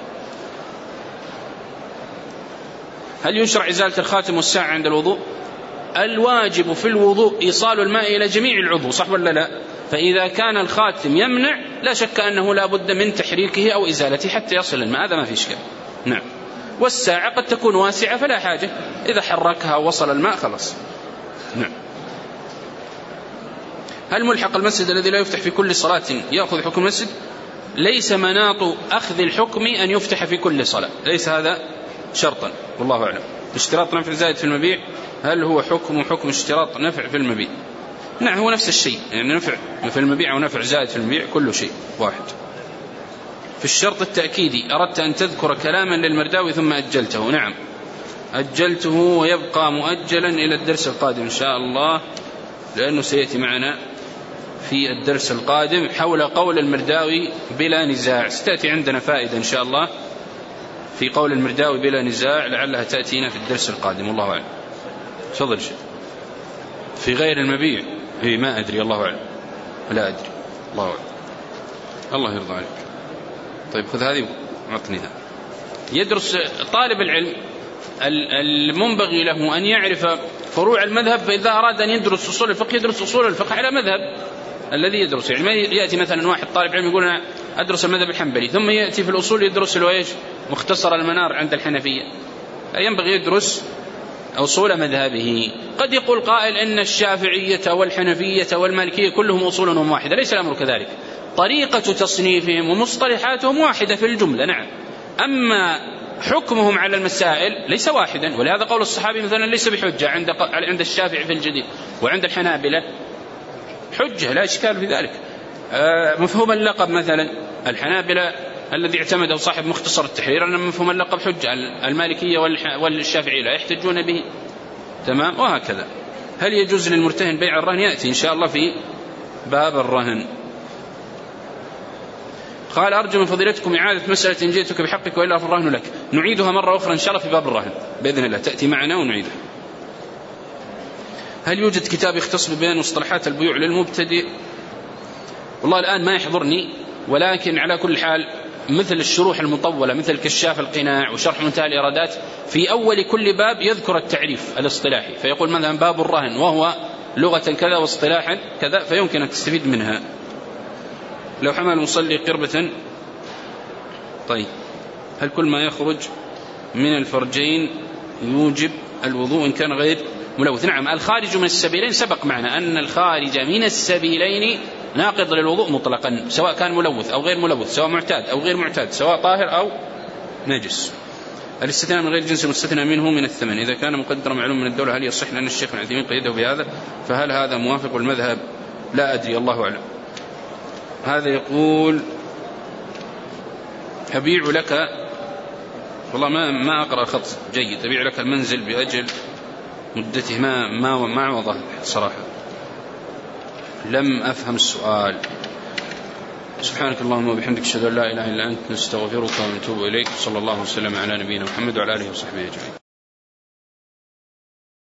Speaker 1: هل يشرع إزالة الخاتم والساعة عند الوضوء؟ الواجب في الوضوء إيصال الماء إلى جميع العضو، صح ولا لا؟ فإذا كان الخاتم يمنع لا شك أنه لا بد من تحريكه أو إزالته حتى يصل الماء، هذا ما في إشكال. نعم. والساعة قد تكون واسعة فلا حاجة، إذا حركها ووصل الماء خلاص. نعم. هل ملحق المسجد الذي لا يفتح في كل صلاة يأخذ حكم المسجد؟ ليس مناط أخذ الحكم أن يفتح في كل صلاة، ليس هذا شرطا والله أعلم. اشتراط نفع زائد في المبيع هل هو حكم حكم اشتراط نفع في المبيع؟ نعم هو نفس الشيء، يعني نفع في المبيع ونفع زائد في المبيع كل شيء واحد. في الشرط التأكيدي أردت أن تذكر كلاما للمرداوي ثم أجلته. نعم أجلته ويبقى مؤجلا إلى الدرس القادم إن شاء الله، لأنه سيأتي معنا في الدرس القادم حول قول المرداوي بلا نزاع. ستأتي عندنا فائدة إن شاء الله في قول المرداوي بلا نزاع، لعلها تأتينا في الدرس القادم والله أعلم. تفضل شيء في غير المبيع؟ إيه ما أدري الله أعلم، لا أدري الله أعلم. الله يرضى عليك. طيب خذ هذه وعطني هذا. يدرس طالب العلم المنبغي له أن يعرف فروع المذهب، فإذا أراد أن يدرس أصول الفقه يدرس أصول الفقه على مذهب الذي يدرس. يعني ما يأتي مثلا واحد طالب علم يقول أنا أدرس المذهب الحنبلي ثم يأتي في الأصول يدرس له إيش مختصر المنار عند الحنفية. ينبغي يدرس أصول مذهبه. قد يقول قائل إن الشافعية والحنفية والمالكية كلهم أصولهم واحدة، ليس الأمر كذلك. طريقة تصنيفهم ومصطلحاتهم واحدة في الجملة نعم، أما حكمهم على المسائل ليس واحدا. ولهذا قول الصحابي مثلا ليس بحجة عند عند الشافعي في الجديد، وعند الحنابلة حجة لا إشكال في ذلك. مفهوم اللقب مثلا الحنابلة الذي اعتمده صاحب مختصر التحرير أن مفهوم اللقب حجة، المالكية والشافعية لا يحتجون به تمام، وهكذا. هل يجوز للمرتهن بيع الرهن؟ يأتي إن شاء الله في باب الرهن. قال أرجو من فضيلتكم إعادة مسألة إن جئتك بحقك وإلا فالرهن لك. نعيدها مرة أخرى إن شاء الله في باب الرهن بإذن الله، تأتي معنا ونعيدها. هل يوجد كتاب يختص ببيان مصطلحات البيوع للمبتدئ؟ والله الآن ما يحضرني، ولكن على كل حال مثل الشروح المطولة مثل كشاف القناع وشرح منتهى الإرادات في أول كل باب يذكر التعريف الاصطلاحي، فيقول مثلا باب الرهن وهو لغة كذا واصطلاحا كذا، فيمكن أن تستفيد منها. لو حمل المصلي قربة، طيب هل كل ما يخرج من الفرجين يوجب الوضوء إن كان غير ملوث؟ نعم الخارج من السبيلين سبق معنا أن الخارج من السبيلين ناقض للوضوء مطلقا، سواء كان ملوث أو غير ملوث، سواء معتاد أو غير معتاد، سواء طاهر أو نجس. الاستثناء من غير جنس المستثنى منه من الثمن إذا كان مقدرا معلوم من الدولة هل يصح؟ لأن الشيخ ابن عثيمين قيده بهذا، فهل هذا موافق المذهب؟ لا أدري الله أعلم. هذا يقول أبيع لك، والله ما ما أقرأ خط جيد، أبيع لك المنزل بأجل مدته ما ما ما وضح صراحة، لم أفهم السؤال. سبحانك اللهم وبحمدك أشهد أن لا إله إلا أنت نستغفرك ونتوب إليك. صلى الله وسلم على نبينا محمد وعلى آله وصحبه أجمعين.